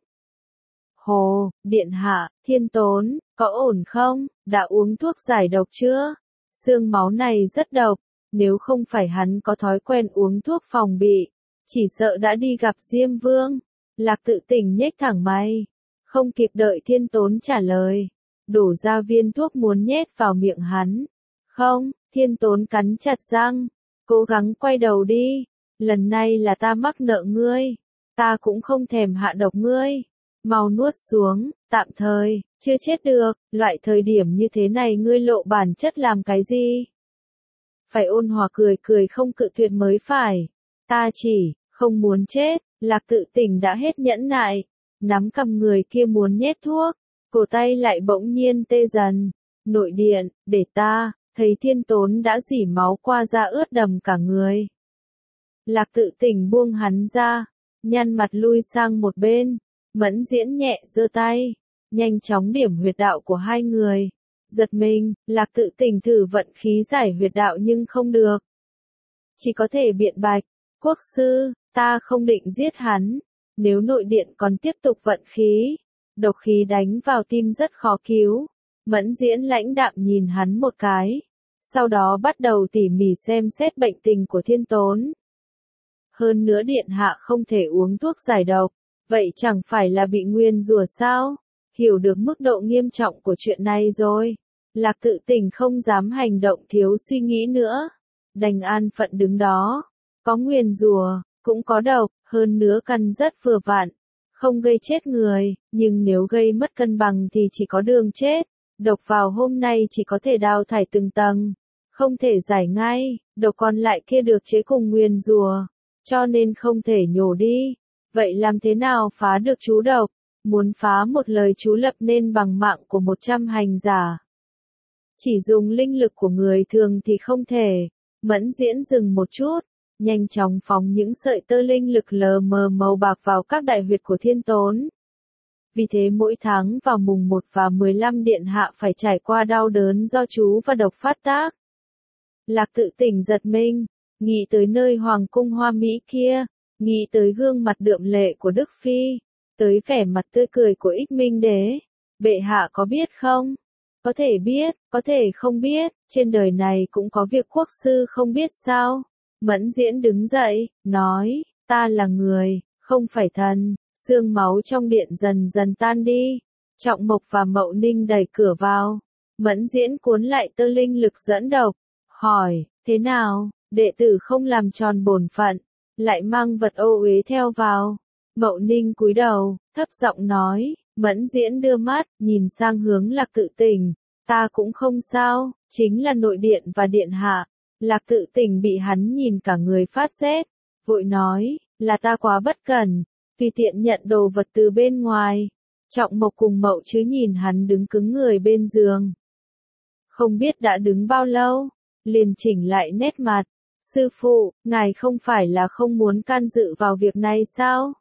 Hồ, điện hạ, Thiên Tốn, có ổn không? Đã uống thuốc giải độc chưa? Xương máu này rất độc, nếu không phải hắn có thói quen uống thuốc phòng bị, chỉ sợ đã đi gặp Diêm Vương. Lạc Tự Tình nhếch thẳng mày, không kịp đợi Thiên Tốn trả lời, đổ ra viên thuốc muốn nhét vào miệng hắn. Không, Thiên Tốn cắn chặt răng, cố gắng quay đầu đi, lần này là ta mắc nợ ngươi, ta cũng không thèm hạ độc ngươi, mau nuốt xuống, tạm thời, chưa chết được, loại thời điểm như thế này ngươi lộ bản chất làm cái gì? Phải ôn hòa cười cười không cự tuyệt mới phải, ta chỉ, không muốn chết, Lạc Tự Tình đã hết nhẫn nại, nắm cầm người kia muốn nhét thuốc, cổ tay lại bỗng nhiên tê dần, nội điện, để ta, thấy Thiên Tốn đã rỉ máu qua da ướt đầm cả người. Lạc Tự Tình buông hắn ra, nhăn mặt lui sang một bên, Mẫn Diễn nhẹ giơ tay, nhanh chóng điểm huyệt đạo của hai người. Giật mình, Lạc Tự Tình thử vận khí giải huyệt đạo nhưng không được. Chỉ có thể biện bạch, quốc sư, ta không định giết hắn, nếu nội điện còn tiếp tục vận khí, độc khí đánh vào tim rất khó cứu. Mẫn Diễn lãnh đạm nhìn hắn một cái, sau đó bắt đầu tỉ mỉ xem xét bệnh tình của Thiên Tốn. Hơn nữa điện hạ không thể uống thuốc giải độc, vậy chẳng phải là bị nguyền rủa sao? Hiểu được mức độ nghiêm trọng của chuyện này rồi. Lạc Tự Tình không dám hành động thiếu suy nghĩ nữa, đành an phận đứng đó. Có nguyền rủa, cũng có độc, hơn nữa căn rất vừa vặn, không gây chết người, nhưng nếu gây mất cân bằng thì chỉ có đường chết. Độc vào hôm nay chỉ có thể đào thải từng tầng, không thể giải ngay, độc còn lại kia được chế cùng nguyền rủa, cho nên không thể nhổ đi. Vậy làm thế nào phá được chú độc? Muốn phá một lời chú lập nên bằng mạng của 100 hành giả. Chỉ dùng linh lực của người thường thì không thể. Mẫn Diễn dừng một chút, nhanh chóng phóng những sợi tơ linh lực lờ mờ màu bạc vào các đại huyệt của Thiên Tốn. Vì thế mỗi tháng vào mùng 1 và 15 điện hạ phải trải qua đau đớn do chú và độc phát tác. Lạc Tự Tình giật mình, nghĩ tới nơi hoàng cung hoa mỹ kia, nghĩ tới gương mặt đượm lệ của Đức Phi, tới vẻ mặt tươi cười của Ích Minh Đế. Bệ hạ có biết không? Có thể biết, có thể không biết, trên đời này cũng có việc quốc sư không biết sao? Mẫn Diễn đứng dậy, nói, ta là người, không phải thần. Sương máu trong điện dần dần tan đi. Trọng Mộc và Mậu Ninh đẩy cửa vào. Mẫn Diễn cuốn lại tơ linh lực dẫn độc, hỏi, thế nào, đệ tử không làm tròn bổn phận, lại mang vật ô uế theo vào. Mậu Ninh cúi đầu, thấp giọng nói. Mẫn Diễn đưa mắt, nhìn sang hướng Lạc Tự Tình, ta cũng không sao, chính là nội điện và điện hạ. Lạc Tự Tình bị hắn nhìn cả người phát rét, vội nói, là ta quá bất cẩn, vì tiện nhận đồ vật từ bên ngoài. Trọng Mộc cùng Mậu Chứ nhìn hắn đứng cứng người bên giường. Không biết đã đứng bao lâu, liền chỉnh lại nét mặt. Sư phụ, ngài không phải là không muốn can dự vào việc này sao?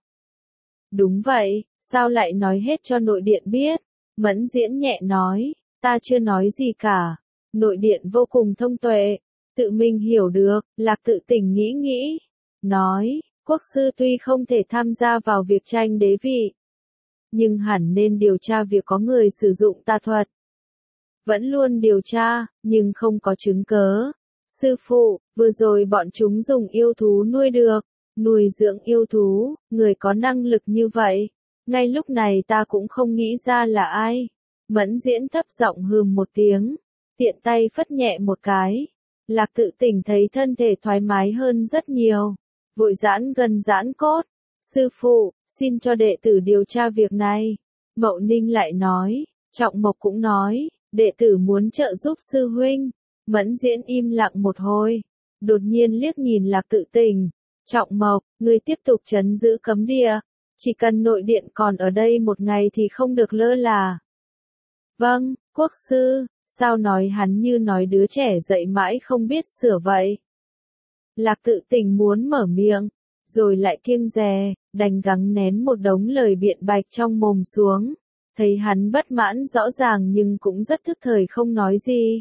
Đúng vậy, sao lại nói hết cho nội điện biết? Mẫn Diễn nhẹ nói, ta chưa nói gì cả. Nội điện vô cùng thông tuệ, tự mình hiểu được. Lạc Tự Tình nghĩ nghĩ, nói, quốc sư tuy không thể tham gia vào việc tranh đế vị, nhưng hẳn nên điều tra việc có người sử dụng tà thuật. Vẫn luôn điều tra, nhưng không có chứng cớ. Sư phụ, vừa rồi bọn chúng dùng yêu thú nuôi được, nuôi dưỡng yêu thú, người có năng lực như vậy. Ngay lúc này ta cũng không nghĩ ra là ai. Mẫn Diễn thấp giọng hừm một tiếng, tiện tay phất nhẹ một cái. Lạc Tự Tình thấy thân thể thoải mái hơn rất nhiều, vội giãn gân giãn cốt. Sư phụ, xin cho đệ tử điều tra việc này. Mậu Ninh lại nói, Trọng Mộc cũng nói, đệ tử muốn trợ giúp sư huynh. Mẫn Diễn im lặng một hồi, đột nhiên liếc nhìn Lạc Tự Tình. Trọng Mộc, ngươi tiếp tục trấn giữ cấm địa, chỉ cần nội điện còn ở đây một ngày thì không được lơ là. Vâng, quốc sư, sao nói hắn như nói đứa trẻ dậy mãi không biết sửa vậy. Lạc Tự Tình muốn mở miệng, rồi lại kiêng dè, đành gắng nén một đống lời biện bạch trong mồm xuống. Thấy hắn bất mãn rõ ràng nhưng cũng rất thức thời không nói gì.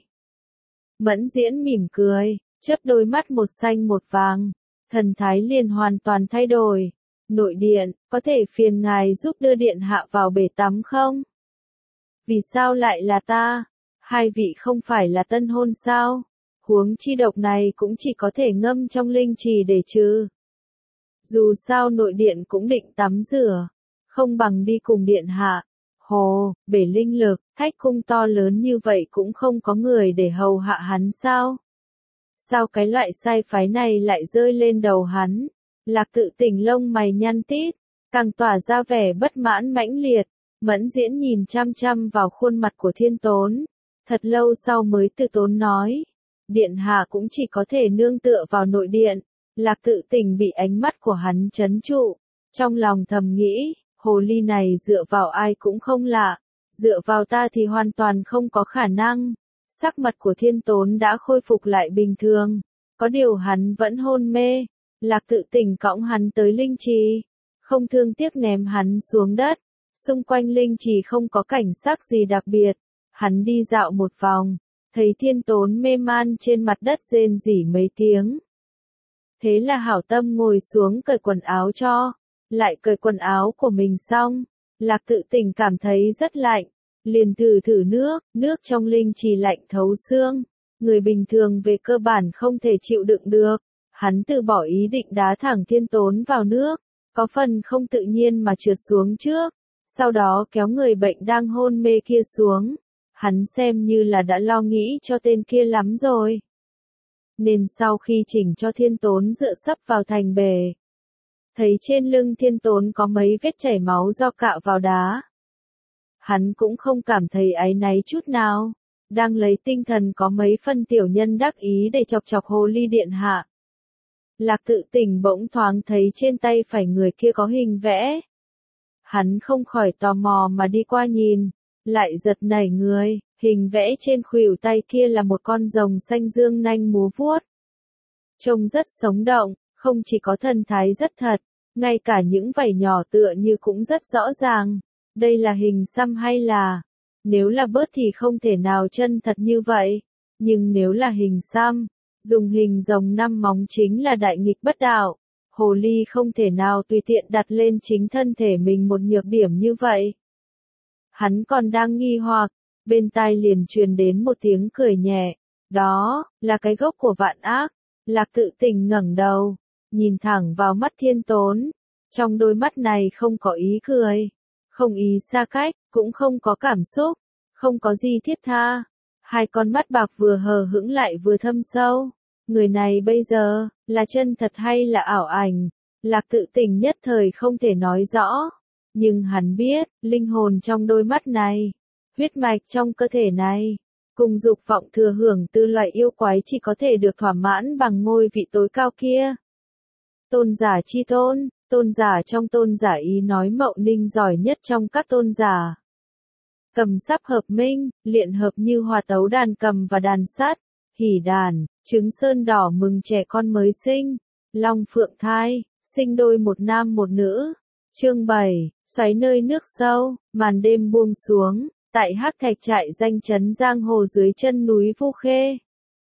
Mẫn Diễn mỉm cười, chớp đôi mắt một xanh một vàng, thần thái liền hoàn toàn thay đổi. Nội điện, có thể phiền ngài giúp đưa điện hạ vào bể tắm không? Vì sao lại là ta? Hai vị không phải là tân hôn sao? Huống chi độc này cũng chỉ có thể ngâm trong linh trì để trừ. Dù sao nội điện cũng định tắm rửa, không bằng đi cùng điện hạ. Hồ, bể linh lực, thách cung to lớn như vậy cũng không có người để hầu hạ hắn sao? Sao cái loại sai phái này lại rơi lên đầu hắn? Lạc Tự Tình lông mày nhăn tít, càng tỏa ra vẻ bất mãn mãnh liệt. Mẫn Diễn nhìn chăm chăm vào khuôn mặt của Thiên Tốn, thật lâu sau mới từ tốn nói, điện hạ cũng chỉ có thể nương tựa vào nội điện. Lạc Tự Tình bị ánh mắt của hắn trấn trụ, trong lòng thầm nghĩ, hồ ly này dựa vào ai cũng không lạ, dựa vào ta thì hoàn toàn không có khả năng. Sắc mặt của Thiên Tốn đã khôi phục lại bình thường, có điều hắn vẫn hôn mê. Lạc Tự Tình cõng hắn tới linh trì, không thương tiếc ném hắn xuống đất. Xung quanh linh trì không có cảnh sắc gì đặc biệt, hắn đi dạo một vòng, thấy Thiên Tốn mê man trên mặt đất rên rỉ mấy tiếng. Thế là hảo tâm ngồi xuống cởi quần áo cho, lại cởi quần áo của mình xong, Lạc Tự Tình cảm thấy rất lạnh, liền thử nước trong linh trì lạnh thấu xương, người bình thường về cơ bản không thể chịu đựng được. Hắn từ bỏ ý định đá thẳng Thiên Tốn vào nước, có phần không tự nhiên mà trượt xuống trước, sau đó kéo người bệnh đang hôn mê kia xuống. Hắn xem như là đã lo nghĩ cho tên kia lắm rồi. Nên sau khi chỉnh cho Thiên Tốn dựa sấp vào thành bể, thấy trên lưng Thiên Tốn có mấy vết chảy máu do cạo vào đá. Hắn cũng không cảm thấy áy náy chút nào, đang lấy tinh thần có mấy phân tiểu nhân đắc ý để chọc chọc hồ ly điện hạ. Lạc Tự Tình bỗng thoáng thấy trên tay phải người kia có hình vẽ. Hắn không khỏi tò mò mà đi qua nhìn, lại giật nảy người, hình vẽ trên khuỷu tay kia là một con rồng xanh dương nanh múa vuốt. Trông rất sống động, không chỉ có thần thái rất thật, ngay cả những vảy nhỏ tựa như cũng rất rõ ràng. Đây là hình xăm hay là? Nếu là bớt thì không thể nào chân thật như vậy, nhưng nếu là hình xăm, dùng hình rồng 5 móng chính là đại nghịch bất đạo. Hồ ly không thể nào tùy tiện đặt lên chính thân thể mình một nhược điểm như vậy. Hắn còn đang nghi hoặc, bên tai liền truyền đến một tiếng cười nhẹ. Đó, là cái gốc của vạn ác. Lạc Tự Tình ngẩng đầu, nhìn thẳng vào mắt Thiên Tốn. Trong đôi mắt này không có ý cười, không ý xa cách, cũng không có cảm xúc, không có gì thiết tha. Hai con mắt bạc vừa hờ hững lại vừa thâm sâu. Người này bây giờ, là chân thật hay là ảo ảnh? Lạc Tự Tình nhất thời không thể nói rõ. Nhưng hắn biết, linh hồn trong đôi mắt này, huyết mạch trong cơ thể này, cùng dục vọng thừa hưởng từ loại yêu quái chỉ có thể được thỏa mãn bằng ngôi vị tối cao kia. Tôn giả chi tôn, tôn giả trong tôn giả ý nói Mậu Ninh giỏi nhất trong các tôn giả. Cầm sắp hợp minh, liện hợp như hòa tấu đàn cầm và đàn sắt, hỉ đàn, trứng sơn đỏ mừng trẻ con mới sinh, long phượng thai, sinh đôi một nam một nữ. Chương 7, xoáy nơi nước sâu, màn đêm buông xuống, tại Hắc Thạch trại danh chấn giang hồ dưới chân núi Vu Khê.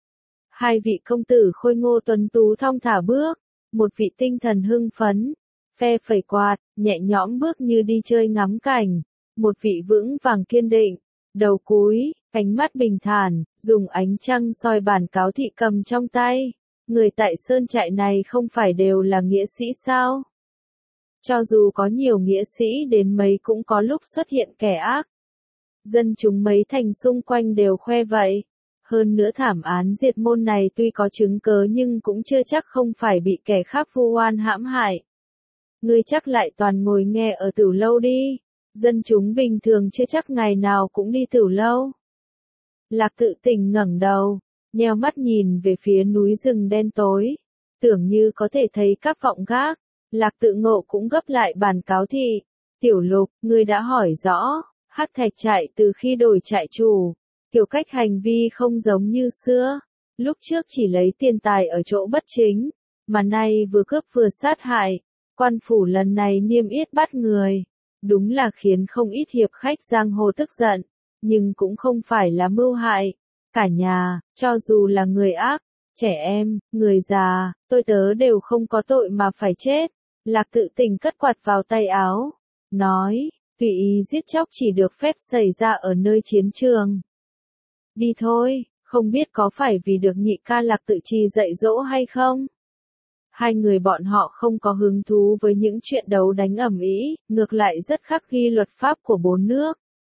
Hai vị công tử khôi ngô tuấn tú thong thả bước, một vị tinh thần hưng phấn, phe phẩy quạt, nhẹ nhõm bước như đi chơi ngắm cảnh, một vị vững vàng kiên định, đầu cúi, ánh mắt bình thản, dùng ánh trăng soi bản cáo thị cầm trong tay. Người tại sơn trại này không phải đều là nghĩa sĩ sao? Cho dù có nhiều nghĩa sĩ đến mấy cũng có lúc xuất hiện kẻ ác. Dân chúng mấy thành xung quanh đều khoe vậy. Hơn nữa thảm án diệt môn này tuy có chứng cớ nhưng cũng chưa chắc không phải bị kẻ khác vu oan hãm hại. Ngươi chắc lại toàn ngồi nghe ở tửu lâu đi. Dân chúng bình thường chưa chắc ngày nào cũng đi tửu lâu. Lạc Tự Tình ngẩng đầu, nheo mắt nhìn về phía núi rừng đen tối, tưởng như có thể thấy các vọng gác. Lạc Tự Ngộ cũng gấp lại bản cáo thị. Tiểu Lục, ngươi đã hỏi rõ, Hắc Thạch trại từ khi đổi trại chủ, kiểu cách hành vi không giống như xưa. Lúc trước chỉ lấy tiền tài ở chỗ bất chính, mà nay vừa cướp vừa sát hại. Quan phủ lần này niêm yết bắt người, đúng là khiến không ít hiệp khách giang hồ tức giận, nhưng cũng không phải là mưu hại. Cả nhà, cho dù là người ác, trẻ em, người già, tôi tớ đều không có tội mà phải chết. Lạc Tự Tình cất quạt vào tay áo, nói, tùy ý giết chóc chỉ được phép xảy ra ở nơi chiến trường. Đi thôi, không biết có phải vì được nhị ca Lạc Tự Trì dạy dỗ hay không? Hai người bọn họ không có hứng thú với những chuyện đấu đánh ầm ĩ, ngược lại rất khắc ghi luật pháp của bốn nước.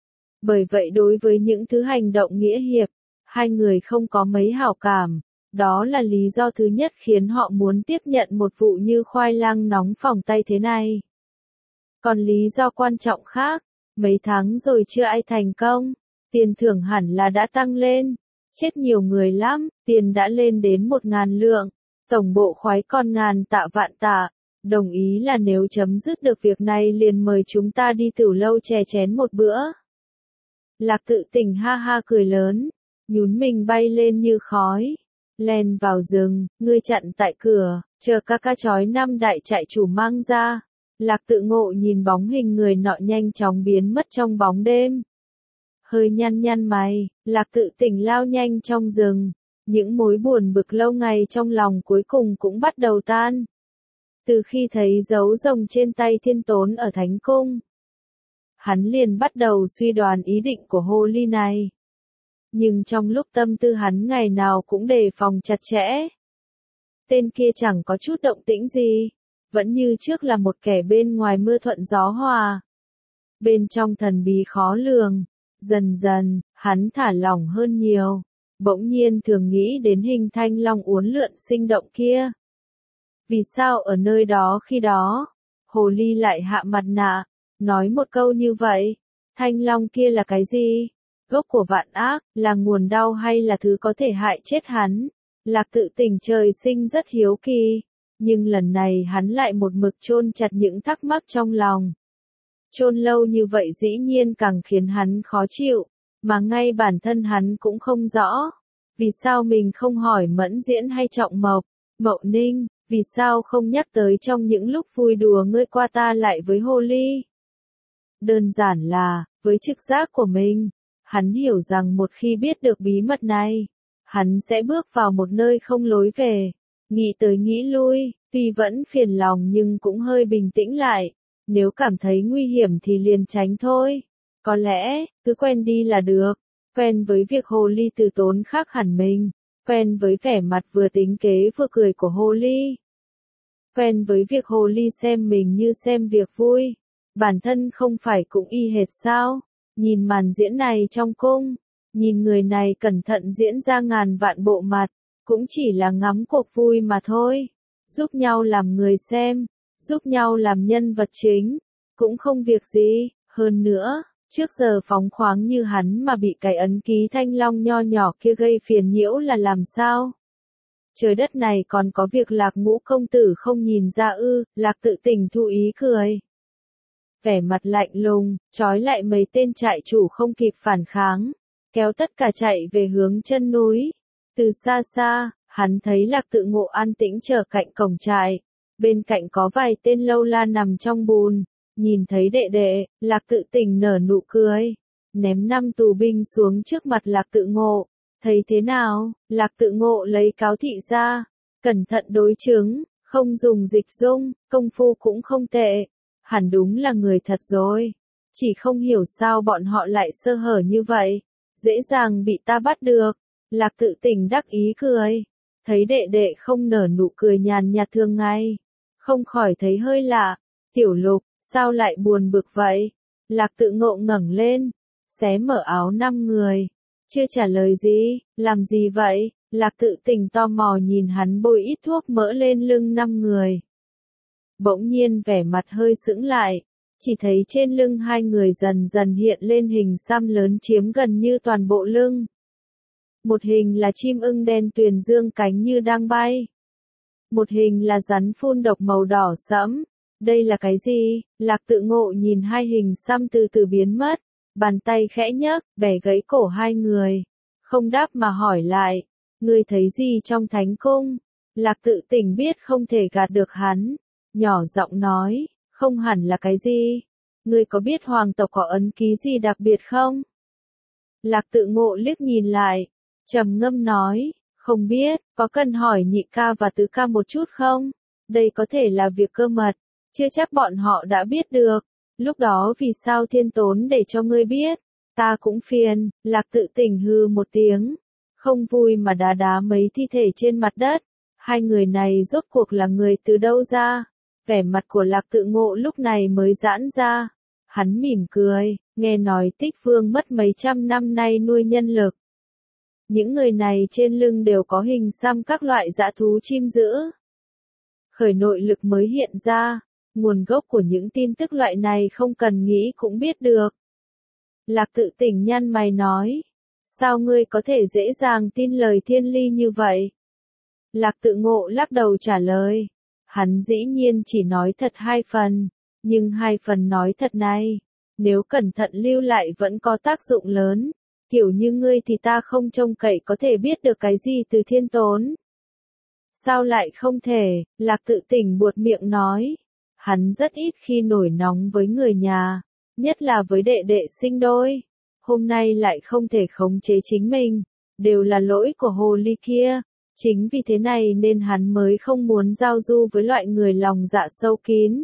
Bởi vậy đối với những thứ hành động nghĩa hiệp, hai người không có mấy hảo cảm. Đó là lý do thứ nhất khiến họ muốn tiếp nhận một vụ như khoai lang nóng phỏng tay thế này. Còn lý do quan trọng khác, mấy tháng rồi chưa ai thành công, tiền thưởng hẳn là đã tăng lên. Chết nhiều người lắm, tiền đã lên đến 1.000 lượng. Tổng bộ khoái con ngàn tạ vạn tạ, đồng ý là nếu chấm dứt được việc này liền mời chúng ta đi tửu lâu chè chén một bữa. Lạc Tự Tình ha ha cười lớn, nhún mình bay lên như khói, len vào rừng, ngươi chặn tại cửa, chờ ca chói năm đại trại chủ mang ra. Lạc Tự Ngộ nhìn bóng hình người nọ nhanh chóng biến mất trong bóng đêm. Hơi nhăn nhăn mày, Lạc Tự Tình lao nhanh trong rừng, những mối buồn bực lâu ngày trong lòng cuối cùng cũng bắt đầu tan. Từ khi thấy dấu rồng trên tay Thiên Tốn ở Thánh Cung, hắn liền bắt đầu suy đoán ý định của hồ ly này. Nhưng trong lúc tâm tư hắn ngày nào cũng đề phòng chặt chẽ. Tên kia chẳng có chút động tĩnh gì, vẫn như trước là một kẻ bên ngoài mưa thuận gió hòa. Bên trong thần bí khó lường, dần dần, hắn thả lỏng hơn nhiều, bỗng nhiên thường nghĩ đến hình thanh long uốn lượn sinh động kia. Vì sao ở nơi đó khi đó, hồ ly lại hạ mặt nạ, nói một câu như vậy, thanh long kia là cái gì? Gốc của vạn ác, là nguồn đau hay là thứ có thể hại chết hắn? Lạc Tự Tình trời sinh rất hiếu kỳ, nhưng lần này hắn lại một mực chôn chặt những thắc mắc trong lòng. Chôn lâu như vậy dĩ nhiên càng khiến hắn khó chịu, mà ngay bản thân hắn cũng không rõ. Vì sao mình không hỏi Mẫn Diễn hay Trọng Mộc, Mậu Ninh, vì sao không nhắc tới trong những lúc vui đùa ngươi qua ta lại với hồ ly? Đơn giản là, với trực giác của mình, hắn hiểu rằng một khi biết được bí mật này, hắn sẽ bước vào một nơi không lối về. Nghĩ tới nghĩ lui, tuy vẫn phiền lòng nhưng cũng hơi bình tĩnh lại. Nếu cảm thấy nguy hiểm thì liền tránh thôi. Có lẽ, cứ quen đi là được. Quen với việc hồ ly Từ Tốn khác hẳn mình. Quen với vẻ mặt vừa tính kế vừa cười của hồ ly. Quen với việc hồ ly xem mình như xem việc vui. Bản thân không phải cũng y hệt sao? Nhìn màn diễn này trong cung, nhìn người này cẩn thận diễn ra ngàn vạn bộ mặt, cũng chỉ là ngắm cuộc vui mà thôi. Giúp nhau làm người xem, giúp nhau làm nhân vật chính, cũng không việc gì. Hơn nữa, trước giờ phóng khoáng như hắn mà bị cái ấn ký thanh long nho nhỏ kia gây phiền nhiễu là làm sao? Trời đất này còn có việc Lạc Ngũ công tử không nhìn ra ư? Lạc Tự Tình thu ý cười. Vẻ mặt lạnh lùng, trói lại mấy tên trại chủ không kịp phản kháng, kéo tất cả chạy về hướng chân núi. Từ xa xa, hắn thấy Lạc Tự Ngộ an tĩnh chờ cạnh cổng trại, bên cạnh có vài tên lâu la nằm trong bùn. Nhìn thấy đệ đệ, Lạc Tự Tình nở nụ cười, ném 5 tù binh xuống trước mặt Lạc Tự Ngộ. Thấy thế nào? Lạc Tự Ngộ lấy cáo thị ra, cẩn thận đối chứng, không dùng dịch dung, công phu cũng không tệ. Hẳn đúng là người thật rồi. Chỉ không hiểu sao bọn họ lại sơ hở như vậy, dễ dàng bị ta bắt được. Lạc Tự Tình đắc ý cười, thấy đệ đệ không nở nụ cười nhàn nhạt thường ngày, không khỏi thấy hơi lạ. Tiểu Lục, sao lại buồn bực vậy? Lạc Tự Ngộ ngẩng lên, xé mở áo 5 người, chưa trả lời gì. Làm gì vậy? Lạc Tự Tình tò mò nhìn hắn bôi ít thuốc mỡ lên lưng 5 người. Bỗng nhiên vẻ mặt hơi sững lại, chỉ thấy trên lưng 2 người dần dần hiện lên hình xăm lớn chiếm gần như toàn bộ lưng. Một hình là chim ưng đen tuyền dương cánh như đang bay. Một hình là rắn phun độc màu đỏ sẫm. Đây là cái gì? Lạc Tự Ngộ nhìn 2 hình xăm từ từ biến mất, bàn tay khẽ nhấc, bẻ gãy cổ 2 người. Không đáp mà hỏi lại, ngươi thấy gì trong thánh cung? Lạc Tự Tình biết không thể gạt được hắn, nhỏ giọng nói, không hẳn là cái gì. Ngươi có biết hoàng tộc có ấn ký gì đặc biệt không? Lạc Tự Ngộ liếc nhìn lại, trầm ngâm nói, không biết, có cần hỏi nhị ca và tứ ca một chút không? Đây có thể là việc cơ mật, chưa chắc bọn họ đã biết được. Lúc đó vì sao Thiên Tốn để cho ngươi biết? Ta cũng phiền. Lạc Tự Tình hư một tiếng, không vui mà đá đá mấy thi thể trên mặt đất. 2 người này rốt cuộc là người từ đâu ra? Vẻ mặt của Lạc Tự Ngộ lúc này mới giãn ra. Hắn mỉm cười, Nghe nói Tích Vương mất mấy trăm năm nay nuôi nhân lực. Những người này trên lưng đều có hình xăm các loại dã thú chim dữ. Khởi nội lực mới hiện ra, nguồn gốc của những tin tức loại này không cần nghĩ cũng biết được. Lạc Tự Tỉnh nhăn mày nói, sao ngươi có thể dễ dàng tin lời Thiên Ly như vậy? Lạc Tự Ngộ lắc đầu trả lời, hắn dĩ nhiên chỉ nói thật 2 phần, nhưng 2 phần nói thật này, nếu cẩn thận lưu lại vẫn có tác dụng lớn, kiểu như ngươi thì ta không trông cậy có thể biết được cái gì từ Thiên Tốn. Sao lại không thể, Lạc Tự Tỉnh buột miệng nói, hắn rất ít khi nổi nóng với người nhà, nhất là với đệ đệ sinh đôi, hôm nay lại không thể khống chế chính mình, đều là lỗi của hồ ly kia, chính vì thế này nên hắn mới không muốn giao du với loại người lòng dạ sâu kín.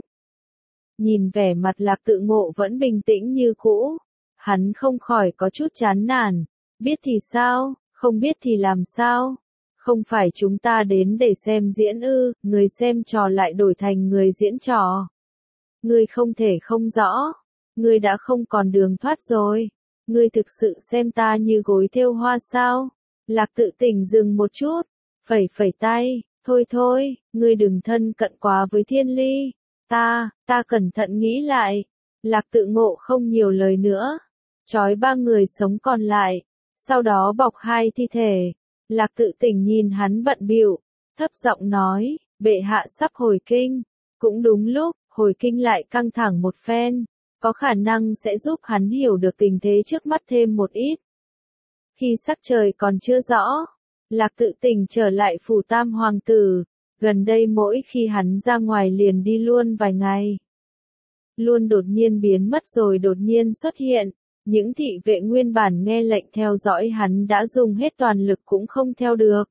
Nhìn vẻ mặt Lạc Tự Ngộ vẫn bình tĩnh như cũ, hắn không khỏi có chút chán nản, biết thì sao, không biết thì làm sao? Không phải chúng ta đến để xem diễn ư, người xem trò lại đổi thành người diễn trò. Ngươi không thể không rõ, ngươi đã không còn đường thoát rồi, ngươi thực sự xem ta như gối thêu hoa sao? Lạc Tự Tỉnh dừng một chút, phẩy phẩy tay, thôi thôi, ngươi đừng thân cận quá với Thiên Ly, ta cẩn thận nghĩ lại. Lạc Tự Ngộ không nhiều lời nữa, trói 3 người sống còn lại, sau đó bọc 2 thi thể. Lạc Tự Tỉnh nhìn hắn bận bịu, thấp giọng nói, bệ hạ sắp hồi kinh, cũng đúng lúc, hồi kinh lại căng thẳng một phen, có khả năng sẽ giúp hắn hiểu được tình thế trước mắt thêm một ít. Khi sắc trời còn chưa rõ, Lạc Tự Tỉnh trở lại phủ Tam Hoàng tử, gần đây mỗi khi hắn ra ngoài liền đi luôn vài ngày. Luôn đột nhiên biến mất rồi đột nhiên xuất hiện. Những thị vệ nguyên bản nghe lệnh theo dõi hắn đã dùng hết toàn lực cũng không theo được.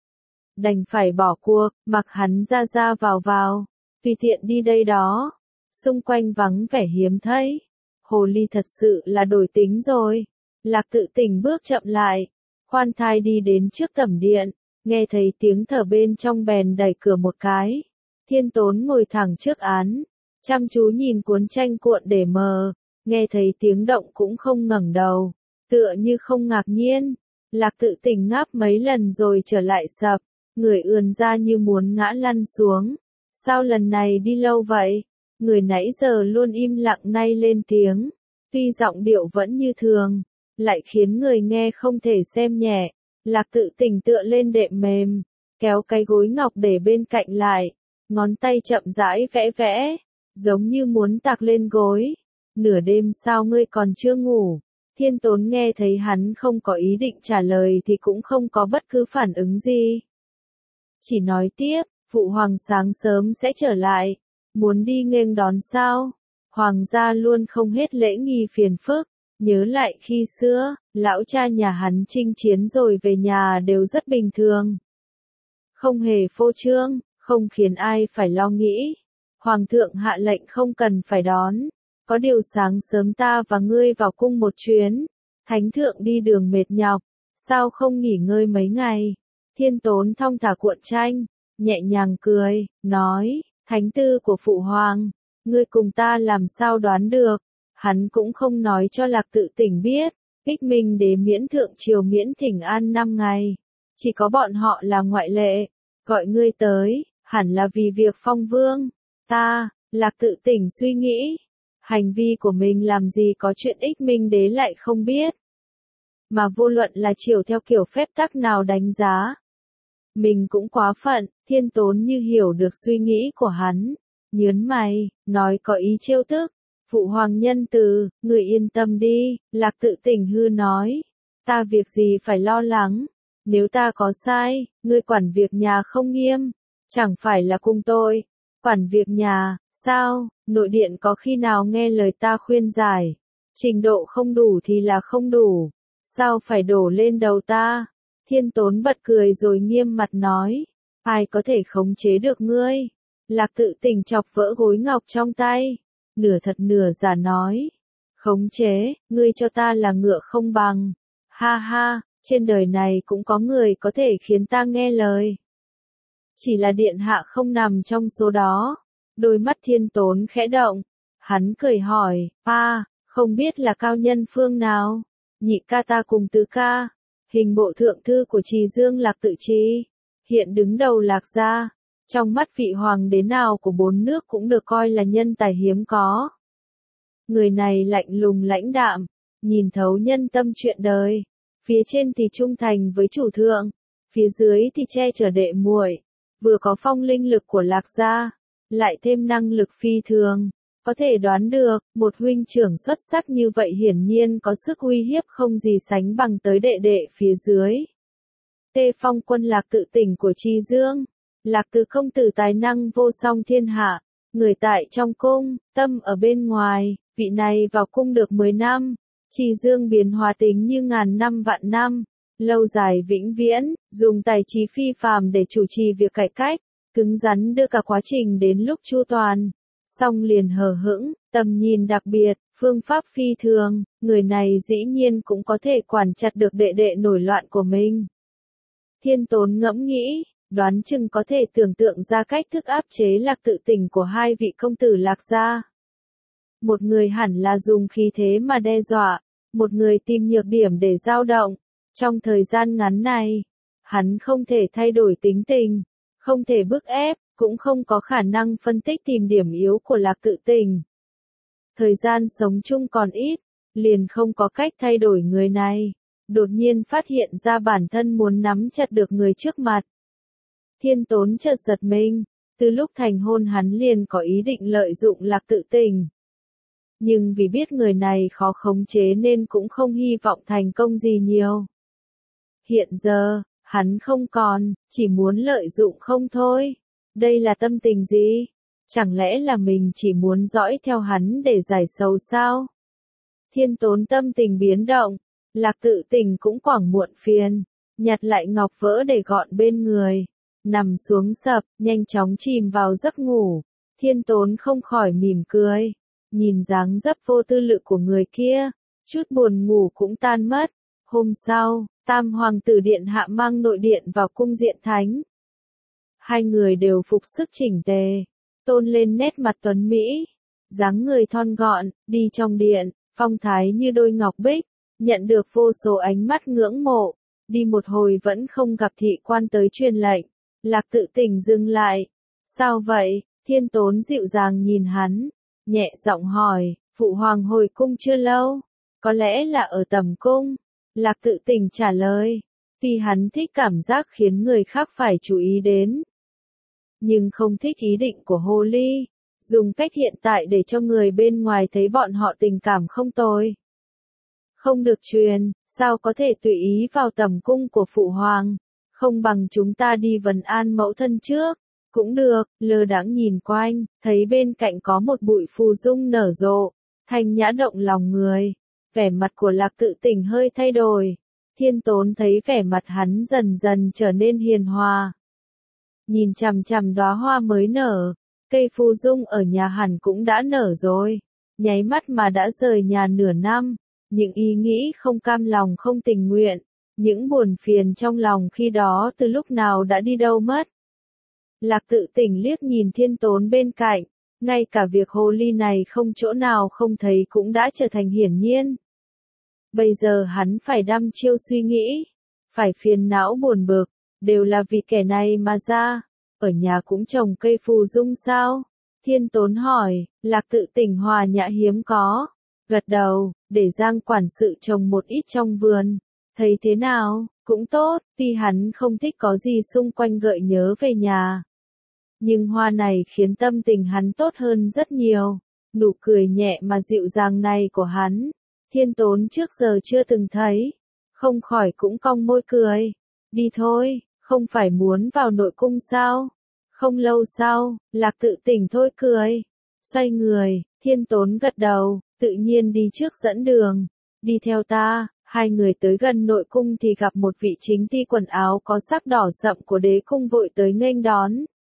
Đành phải bỏ cuộc, mặc hắn ra ra vào, tùy tiện đi đây đó. Xung quanh vắng vẻ hiếm thấy. Hồ ly thật sự là đổi tính rồi. Lạc Tự Tỉnh bước chậm lại, khoan thai đi đến trước tẩm điện, nghe thấy tiếng thở bên trong bèn đẩy cửa một cái. Thiên Tốn ngồi thẳng trước án, chăm chú nhìn cuốn tranh cuộn để mờ. Nghe thấy tiếng động cũng không ngẩng đầu, tựa như không ngạc nhiên. Lạc Tự Tỉnh ngáp mấy lần rồi trở lại sập, người ườn ra như muốn ngã lăn xuống. Sao lần này đi lâu vậy? Người nãy giờ luôn im lặng nay lên tiếng, tuy giọng điệu vẫn như thường, lại khiến người nghe không thể xem nhẹ. Lạc Tự Tỉnh tựa lên đệm mềm, kéo cái gối ngọc để bên cạnh lại, ngón tay chậm rãi vẽ vẽ, giống như muốn tạc lên gối. Nửa đêm sao ngươi còn chưa ngủ? Thiên Tốn nghe thấy hắn không có ý định trả lời thì cũng không có bất cứ phản ứng gì. Chỉ nói tiếp, phụ hoàng sáng sớm sẽ trở lại, muốn đi nghênh đón sao? Hoàng gia luôn không hết lễ nghi phiền phức, nhớ lại khi xưa, lão cha nhà hắn chinh chiến rồi về nhà đều rất bình thường. Không hề phô trương, không khiến ai phải lo nghĩ. Hoàng thượng hạ lệnh không cần phải đón. Có điều sáng sớm ta và ngươi vào cung một chuyến, thánh thượng đi đường mệt nhọc, sao không nghỉ ngơi mấy ngày? Thiên Tốn thong thả cuộn tranh, nhẹ nhàng cười, nói, thánh tư của phụ hoàng, ngươi cùng ta làm sao đoán được? Hắn cũng không nói cho Lạc Tự Tỉnh biết, Ích Minh Đế miễn thượng triều miễn thỉnh an 5 ngày, chỉ có bọn họ là ngoại lệ, gọi ngươi tới, hẳn là vì việc phong vương. Lạc Tự Tỉnh suy nghĩ. Hành vi của mình làm gì có chuyện Ích Minh Đế lại không biết. Mà vô luận là chiều theo kiểu phép tắc nào đánh giá. Mình cũng quá phận, Thiên Tốn như hiểu được suy nghĩ của hắn. Nhớn mày, nói có ý trêu tức. Phụ hoàng nhân từ, người yên tâm đi, Lạc Tự Tỉnh hư nói. Ta việc gì phải lo lắng. Nếu ta có sai, ngươi quản việc nhà không nghiêm. Chẳng phải là cùng tôi. Quản việc nhà, sao? Nội điện có khi nào nghe lời ta khuyên giải, trình độ không đủ thì là không đủ, sao phải đổ lên đầu ta? Thiên Tốn bật cười rồi nghiêm mặt nói, ai có thể khống chế được ngươi? Lạc Tự Tỉnh chọc vỡ gối ngọc trong tay, nửa thật nửa giả nói, khống chế, ngươi cho ta là ngựa không bằng, ha ha, trên đời này cũng có người có thể khiến ta nghe lời. Chỉ là điện hạ không nằm trong số đó. Đôi mắt Thiên Tốn khẽ động, hắn cười hỏi, không biết là cao nhân phương nào, nhị ca ta cùng tứ ca, hình bộ thượng thư của Trì Dương Lạc Tự Trì, hiện đứng đầu Lạc gia, trong mắt vị hoàng đế nào của bốn nước cũng được coi là nhân tài hiếm có. Người này lạnh lùng lãnh đạm, nhìn thấu nhân tâm chuyện đời, phía trên thì trung thành với chủ thượng, phía dưới thì che chở đệ muội, vừa có phong linh lực của Lạc gia, lại thêm năng lực phi thường, có thể đoán được, một huynh trưởng xuất sắc như vậy hiển nhiên có sức uy hiếp không gì sánh bằng tới đệ đệ phía dưới. Tê Phong quân Lạc Tự Tỉnh của Trì Dương, Lạc Từ công tử tài năng vô song thiên hạ, người tại trong cung, tâm ở bên ngoài, vị này vào cung được 10 năm, Trì Dương biến hóa tính như ngàn năm vạn năm, lâu dài vĩnh viễn, dùng tài trí phi phàm để chủ trì việc cải cách, cứng rắn đưa cả quá trình đến lúc chu toàn, song liền hờ hững, tầm nhìn đặc biệt, phương pháp phi thường, người này dĩ nhiên cũng có thể quản chặt được đệ đệ nổi loạn của mình. Thiên Tốn ngẫm nghĩ, đoán chừng có thể tưởng tượng ra cách thức áp chế Lạc Tự Tỉnh của hai vị công tử Lạc gia. Một người hẳn là dùng khí thế mà đe dọa, một người tìm nhược điểm để dao động. Trong thời gian ngắn này, hắn không thể thay đổi tính tình, không thể bức ép, cũng không có khả năng phân tích tìm điểm yếu của Lạc Tự Tỉnh. Thời gian sống chung còn ít, liền không có cách thay đổi người này. Đột nhiên phát hiện ra bản thân muốn nắm chặt được người trước mặt. Thiên Tốn chợt giật mình, từ lúc thành hôn hắn liền có ý định lợi dụng Lạc Tự Tỉnh. Nhưng vì biết người này khó khống chế nên cũng không hy vọng thành công gì nhiều. Hiện giờ, hắn không còn, chỉ muốn lợi dụng không thôi. Đây là tâm tình gì? Chẳng lẽ là mình chỉ muốn dõi theo hắn để giải sầu sao? Thiên Tốn tâm tình biến động, Lạc Tự Tỉnh cũng quẳng muộn phiền, nhặt lại ngọc vỡ để gọn bên người, nằm xuống sập, nhanh chóng chìm vào giấc ngủ. Thiên Tốn không khỏi mỉm cười, nhìn dáng dấp vô tư lự của người kia, chút buồn ngủ cũng tan mất. Hôm sau, Tam Hoàng tử điện hạ mang nội điện vào cung diện thánh. Hai người đều phục sức chỉnh tề, tôn lên nét mặt tuấn mỹ, dáng người thon gọn, đi trong điện, phong thái như đôi ngọc bích, nhận được vô số ánh mắt ngưỡng mộ. Đi một hồi vẫn không gặp thị quan tới truyền lệnh, Lạc Tự Tỉnh dừng lại. Sao vậy? Thiên Tốn dịu dàng nhìn hắn, nhẹ giọng hỏi, phụ hoàng hồi cung chưa lâu, có lẽ là ở tầm cung. Lạc Tự Tỉnh trả lời, vì hắn thích cảm giác khiến người khác phải chú ý đến, nhưng không thích ý định của hồ ly, dùng cách hiện tại để cho người bên ngoài thấy bọn họ tình cảm không tồi. Không được truyền, sao có thể tùy ý vào tầm cung của phụ hoàng, không bằng chúng ta đi vấn an mẫu thân trước. Cũng được, lơ đãng nhìn quanh, thấy bên cạnh có một bụi phù dung nở rộ, thanh nhã động lòng người. Vẻ mặt của Lạc Tự Tỉnh hơi thay đổi. Thiên Tốn thấy vẻ mặt hắn dần dần trở nên hiền hòa. Nhìn chằm chằm đóa hoa mới nở, cây phù dung ở nhà hẳn cũng đã nở rồi. Nháy mắt mà đã rời nhà nửa năm, những ý nghĩ không cam lòng không tình nguyện, những buồn phiền trong lòng khi đó từ lúc nào đã đi đâu mất. Lạc Tự Tỉnh liếc nhìn Thiên Tốn bên cạnh, ngay cả việc hồ ly này không chỗ nào không thấy cũng đã trở thành hiển nhiên. Bây giờ hắn phải đăm chiêu suy nghĩ, phải phiền não buồn bực, đều là vì kẻ này mà ra. Ở nhà cũng trồng cây phù dung sao? Thiên Tốn hỏi. Lạc Tự Tỉnh hòa nhã hiếm có, gật đầu, để Giang quản sự trồng một ít trong vườn. Thấy thế nào? Cũng tốt, tuy hắn không thích có gì xung quanh gợi nhớ về nhà. Nhưng hoa này khiến tâm tình hắn tốt hơn rất nhiều. Nụ cười nhẹ mà dịu dàng này của hắn, Thiên Tốn trước giờ chưa từng thấy. Không khỏi cũng cong môi cười. Đi thôi, không phải muốn vào nội cung sao? Không lâu sau, Lạc Tự Tỉnh thôi cười. Xoay người, Thiên Tốn gật đầu, tự nhiên đi trước dẫn đường. Đi theo ta. Hai người tới gần nội cung thì gặp một vị chính ti quần áo có sắc đỏ sậm của đế cung vội tới nghênh đón.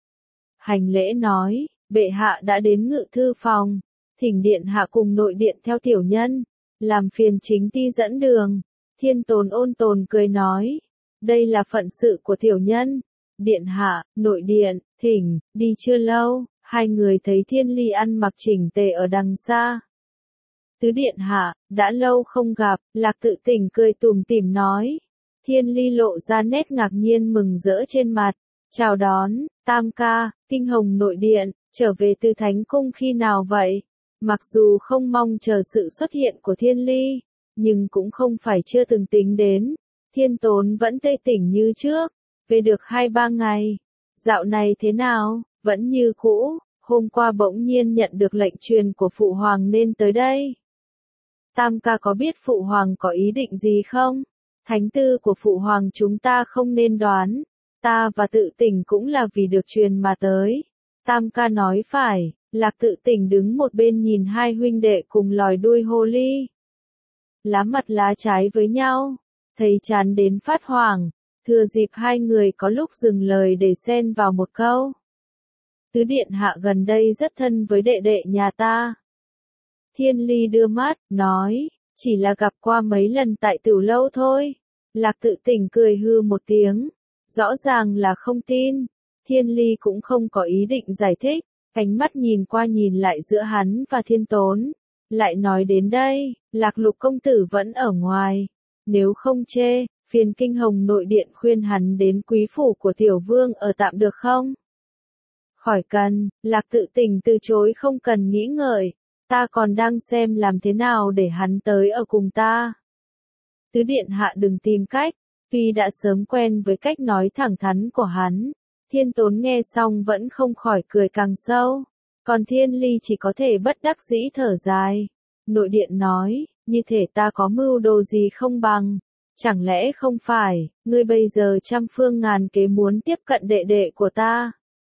Hành lễ nói, bệ hạ đã đến ngự thư phòng, thỉnh điện hạ cùng nội điện theo tiểu nhân, làm phiền chính ti dẫn đường. Thiên Tốn ôn tồn cười nói, đây là phận sự của tiểu nhân. Điện hạ, nội điện, thỉnh. Đi chưa lâu, hai người thấy Thiên Ly ăn mặc chỉnh tề ở đằng xa. Tứ điện hạ, đã lâu không gặp, Lạc Tự Tỉnh cười tủm tỉm nói. Thiên Ly lộ ra nét ngạc nhiên mừng rỡ trên mặt, chào đón, Tam ca, Kinh Hồng nội điện, trở về từ Thánh Cung khi nào vậy? Mặc dù không mong chờ sự xuất hiện của Thiên Ly, nhưng cũng không phải chưa từng tính đến. Thiên Tốn vẫn tê tỉnh như trước, về được 2-3 ngày. Dạo này thế nào, vẫn như cũ, hôm qua bỗng nhiên nhận được lệnh truyền của Phụ Hoàng nên tới đây. Tam ca có biết Phụ Hoàng có ý định gì không? Thánh tư của Phụ Hoàng chúng ta không nên đoán, ta và Tự Tỉnh cũng là vì được truyền mà tới. Tam ca nói phải, Lạc Tự Tỉnh đứng một bên nhìn hai huynh đệ cùng lòi đuôi hồ ly. Lá mặt lá trái với nhau, thấy chán đến phát hoảng, thừa dịp hai người có lúc dừng lời để xen vào một câu. Tứ điện hạ gần đây rất thân với đệ đệ nhà ta. Thiên Ly đưa mắt, nói, chỉ là gặp qua mấy lần tại Tửu Lâu thôi. Lạc Tự Tỉnh cười hư một tiếng, rõ ràng là không tin. Thiên Ly cũng không có ý định giải thích, ánh mắt nhìn qua nhìn lại giữa hắn và Thiên Tốn. Lại nói đến đây, Lạc Lục công tử vẫn ở ngoài. Nếu không chê, phiền Kinh Hồng nội điện khuyên hắn đến quý phủ của tiểu vương ở tạm được không? Khỏi cần, Lạc Tự Tỉnh từ chối không cần nghĩ ngợi. Ta còn đang xem làm thế nào để hắn tới ở cùng ta. Tứ điện hạ đừng tìm cách, tuy đã sớm quen với cách nói thẳng thắn của hắn. Thiên Tốn nghe xong vẫn không khỏi cười càng sâu. Còn Thiên Ly chỉ có thể bất đắc dĩ thở dài. Nội điện nói, như thể ta có mưu đồ gì không bằng. Chẳng lẽ không phải, ngươi bây giờ trăm phương ngàn kế muốn tiếp cận đệ đệ của ta.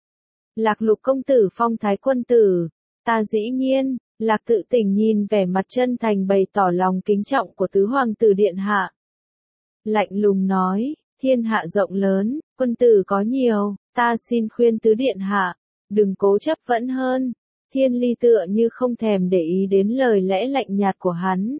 Lạc Lục công tử phong thái quân tử, ta dĩ nhiên. Lạc Tự Tỉnh nhìn vẻ mặt chân thành bày tỏ lòng kính trọng của tứ hoàng tử điện hạ. Lạnh lùng nói, thiên hạ rộng lớn, quân tử có nhiều, ta xin khuyên tứ điện hạ, đừng cố chấp vẫn hơn. Thiên Ly tựa như không thèm để ý đến lời lẽ lạnh nhạt của hắn.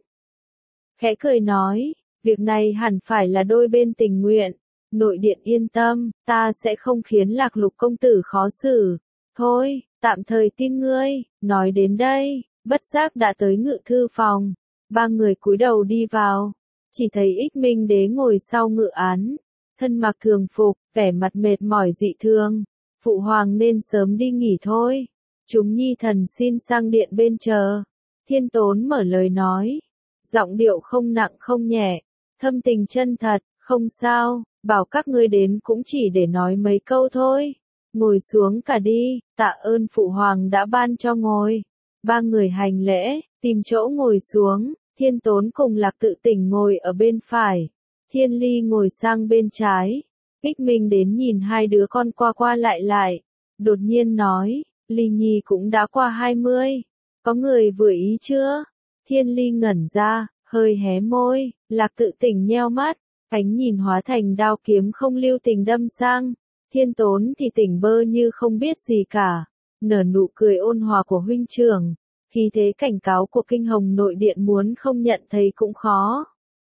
Khẽ cười nói, việc này hẳn phải là đôi bên tình nguyện. Nội điện yên tâm, ta sẽ không khiến Lạc Lục công tử khó xử. Thôi, tạm thời tin ngươi. Nói đến đây, bất giác đã tới ngự thư phòng. Ba người cúi đầu đi vào. Chỉ thấy Ích Minh Đế ngồi sau ngự án. Thân mặc thường phục, vẻ mặt mệt mỏi dị thường. Phụ hoàng nên sớm đi nghỉ thôi. Chúng nhi thần xin sang điện bên chờ. Thiên Tốn mở lời nói. Giọng điệu không nặng không nhẹ. Thâm tình chân thật, không sao. Bảo các ngươi đến cũng chỉ để nói mấy câu thôi. Ngồi xuống cả đi, tạ ơn Phụ Hoàng đã ban cho ngồi. Ba người hành lễ, tìm chỗ ngồi xuống. Thiên Tốn cùng Lạc Tự Tỉnh ngồi ở bên phải. Thiên Ly ngồi sang bên trái. Ích Minh đến nhìn hai đứa con qua qua lại lại. Đột nhiên nói, Ly Nhi cũng đã qua 20. Có người vừa ý chưa? Thiên Ly ngẩn ra, hơi hé môi. Lạc Tự Tỉnh nheo mắt. Ánh nhìn hóa thành đao kiếm không lưu tình đâm sang. Thiên Tốn thì tỉnh bơ như không biết gì cả. Nở nụ cười ôn hòa của huynh trưởng. Khi thế cảnh cáo của Kinh Hồng nội điện muốn không nhận thấy cũng khó.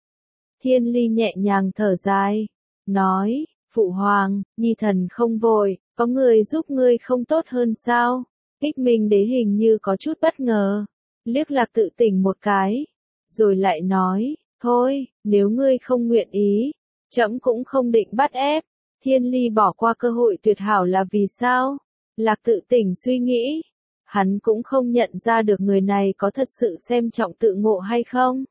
Thiên Ly nhẹ nhàng thở dài. Nói, Phụ Hoàng, nhi thần không vội, có người giúp ngươi không tốt hơn sao? Ích Minh Đế hình như có chút bất ngờ. Liếc Lạc Tự Tỉnh một cái. Rồi lại nói, thôi, nếu ngươi không nguyện ý, trẫm cũng không định bắt ép. Thiên Ly bỏ qua cơ hội tuyệt hảo là vì sao? Lạc Tự Tỉnh suy nghĩ. Hắn cũng không nhận ra được người này có thật sự xem trọng tự ngộ hay không.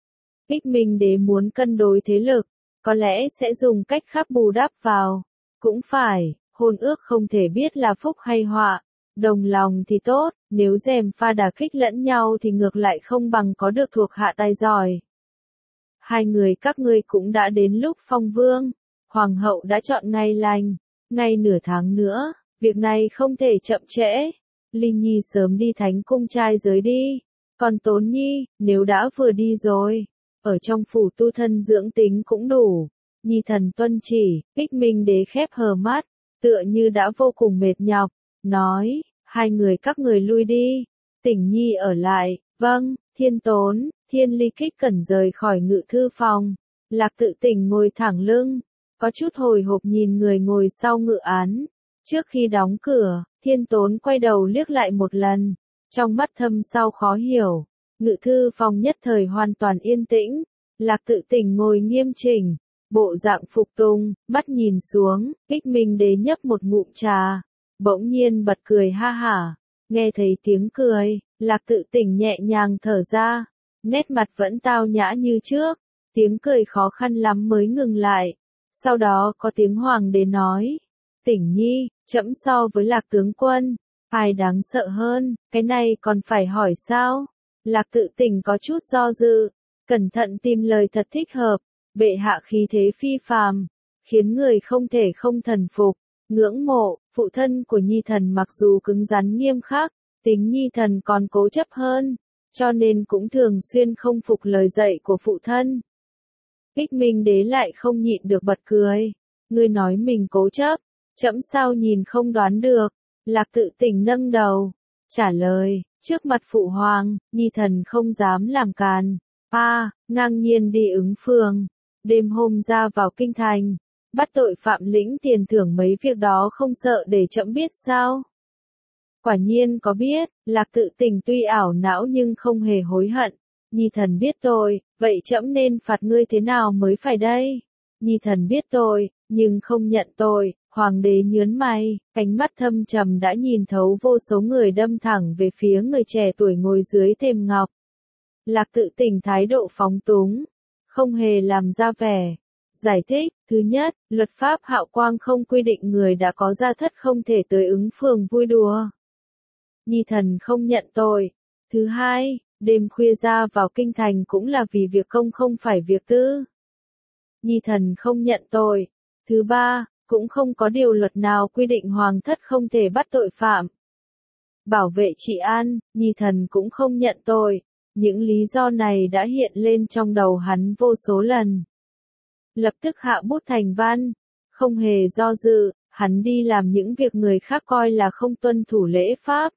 Ích Minh Đế muốn cân đối thế lực, có lẽ sẽ dùng cách khác bù đắp vào. Cũng phải, hôn ước không thể biết là phúc hay họa. Đồng lòng thì tốt, nếu gièm pha đả kích lẫn nhau thì ngược lại không bằng có được thuộc hạ tài giỏi. Hai người các ngươi cũng đã đến lúc phong vương. Hoàng hậu đã chọn ngày lành, ngay nửa tháng nữa, việc này không thể chậm trễ. Linh Nhi sớm đi Thánh Cung trai giới đi. Còn Tốn Nhi, nếu đã vừa đi rồi, ở trong phủ tu thân dưỡng tính cũng đủ. Nhi thần tuân chỉ. Ích Minh Đế khép hờ mắt, tựa như đã vô cùng mệt nhọc, nói, hai người các người lui đi. Tỉnh Nhi ở lại. Vâng. Thiên Tốn, Thiên Ly kích cẩn rời khỏi ngự thư phòng. Lạc Tự Tỉnh ngồi thẳng lưng, có chút hồi hộp nhìn người ngồi sau ngự án. Trước khi đóng cửa, Thiên Tốn quay đầu liếc lại một lần, trong mắt thâm sau khó hiểu. Ngự thư phòng nhất thời hoàn toàn yên tĩnh, Lạc Tự Tình ngồi nghiêm chỉnh, bộ dạng phục tùng, mắt nhìn xuống, Ích Minh Đế nhấp một ngụm trà, bỗng nhiên bật cười ha hả, nghe thấy tiếng cười, Lạc Tự Tình nhẹ nhàng thở ra, nét mặt vẫn tao nhã như trước, tiếng cười khó khăn lắm mới ngừng lại, sau đó có tiếng Hoàng đế nói, Tỉnh Nhi, trẫm so với Lạc tướng quân, ai đáng sợ hơn, cái này còn phải hỏi sao? Lạc Tự Tình có chút do dự, cẩn thận tìm lời thật thích hợp, bệ hạ khí thế phi phàm, khiến người không thể không thần phục, ngưỡng mộ, phụ thân của Nhi thần mặc dù cứng rắn nghiêm khắc, tính Nhi thần còn cố chấp hơn, cho nên cũng thường xuyên không phục lời dạy của phụ thân. Ích Minh Đế lại không nhịn được bật cười, ngươi nói mình cố chấp, trẫm sao nhìn không đoán được, Lạc Tự Tình nâng đầu, trả lời, trước mặt phụ hoàng, Nhi thần không dám làm càn, ngang nhiên đi ứng phường, đêm hôm ra vào kinh thành, bắt tội phạm lĩnh tiền thưởng mấy việc đó không sợ để trẫm biết sao? Quả nhiên có biết, Lạc Tự Tình tuy ảo não nhưng không hề hối hận. Nhi thần biết tội, vậy trẫm nên phạt ngươi thế nào mới phải đây? Nhi thần biết tội, nhưng không nhận tội. Hoàng đế nhướng mày, ánh mắt thâm trầm đã nhìn thấu vô số người đâm thẳng về phía người trẻ tuổi ngồi dưới thềm ngọc. Lạc Tự Tình thái độ phóng túng, không hề làm ra vẻ. Giải thích, thứ nhất, luật pháp Hạo Quang không quy định người đã có gia thất không thể tới ứng phường vui đùa. Nhi thần không nhận tội. Thứ hai, đêm khuya ra vào kinh thành cũng là vì việc công không phải việc tư. Nhi thần không nhận tội. Thứ ba, cũng không có điều luật nào quy định hoàng thất không thể bắt tội phạm. Bảo vệ trị an, Nhi thần cũng không nhận tội. Những lý do này đã hiện lên trong đầu hắn vô số lần. Lập tức hạ bút thành văn, không hề do dự, hắn đi làm những việc người khác coi là không tuân thủ lễ pháp.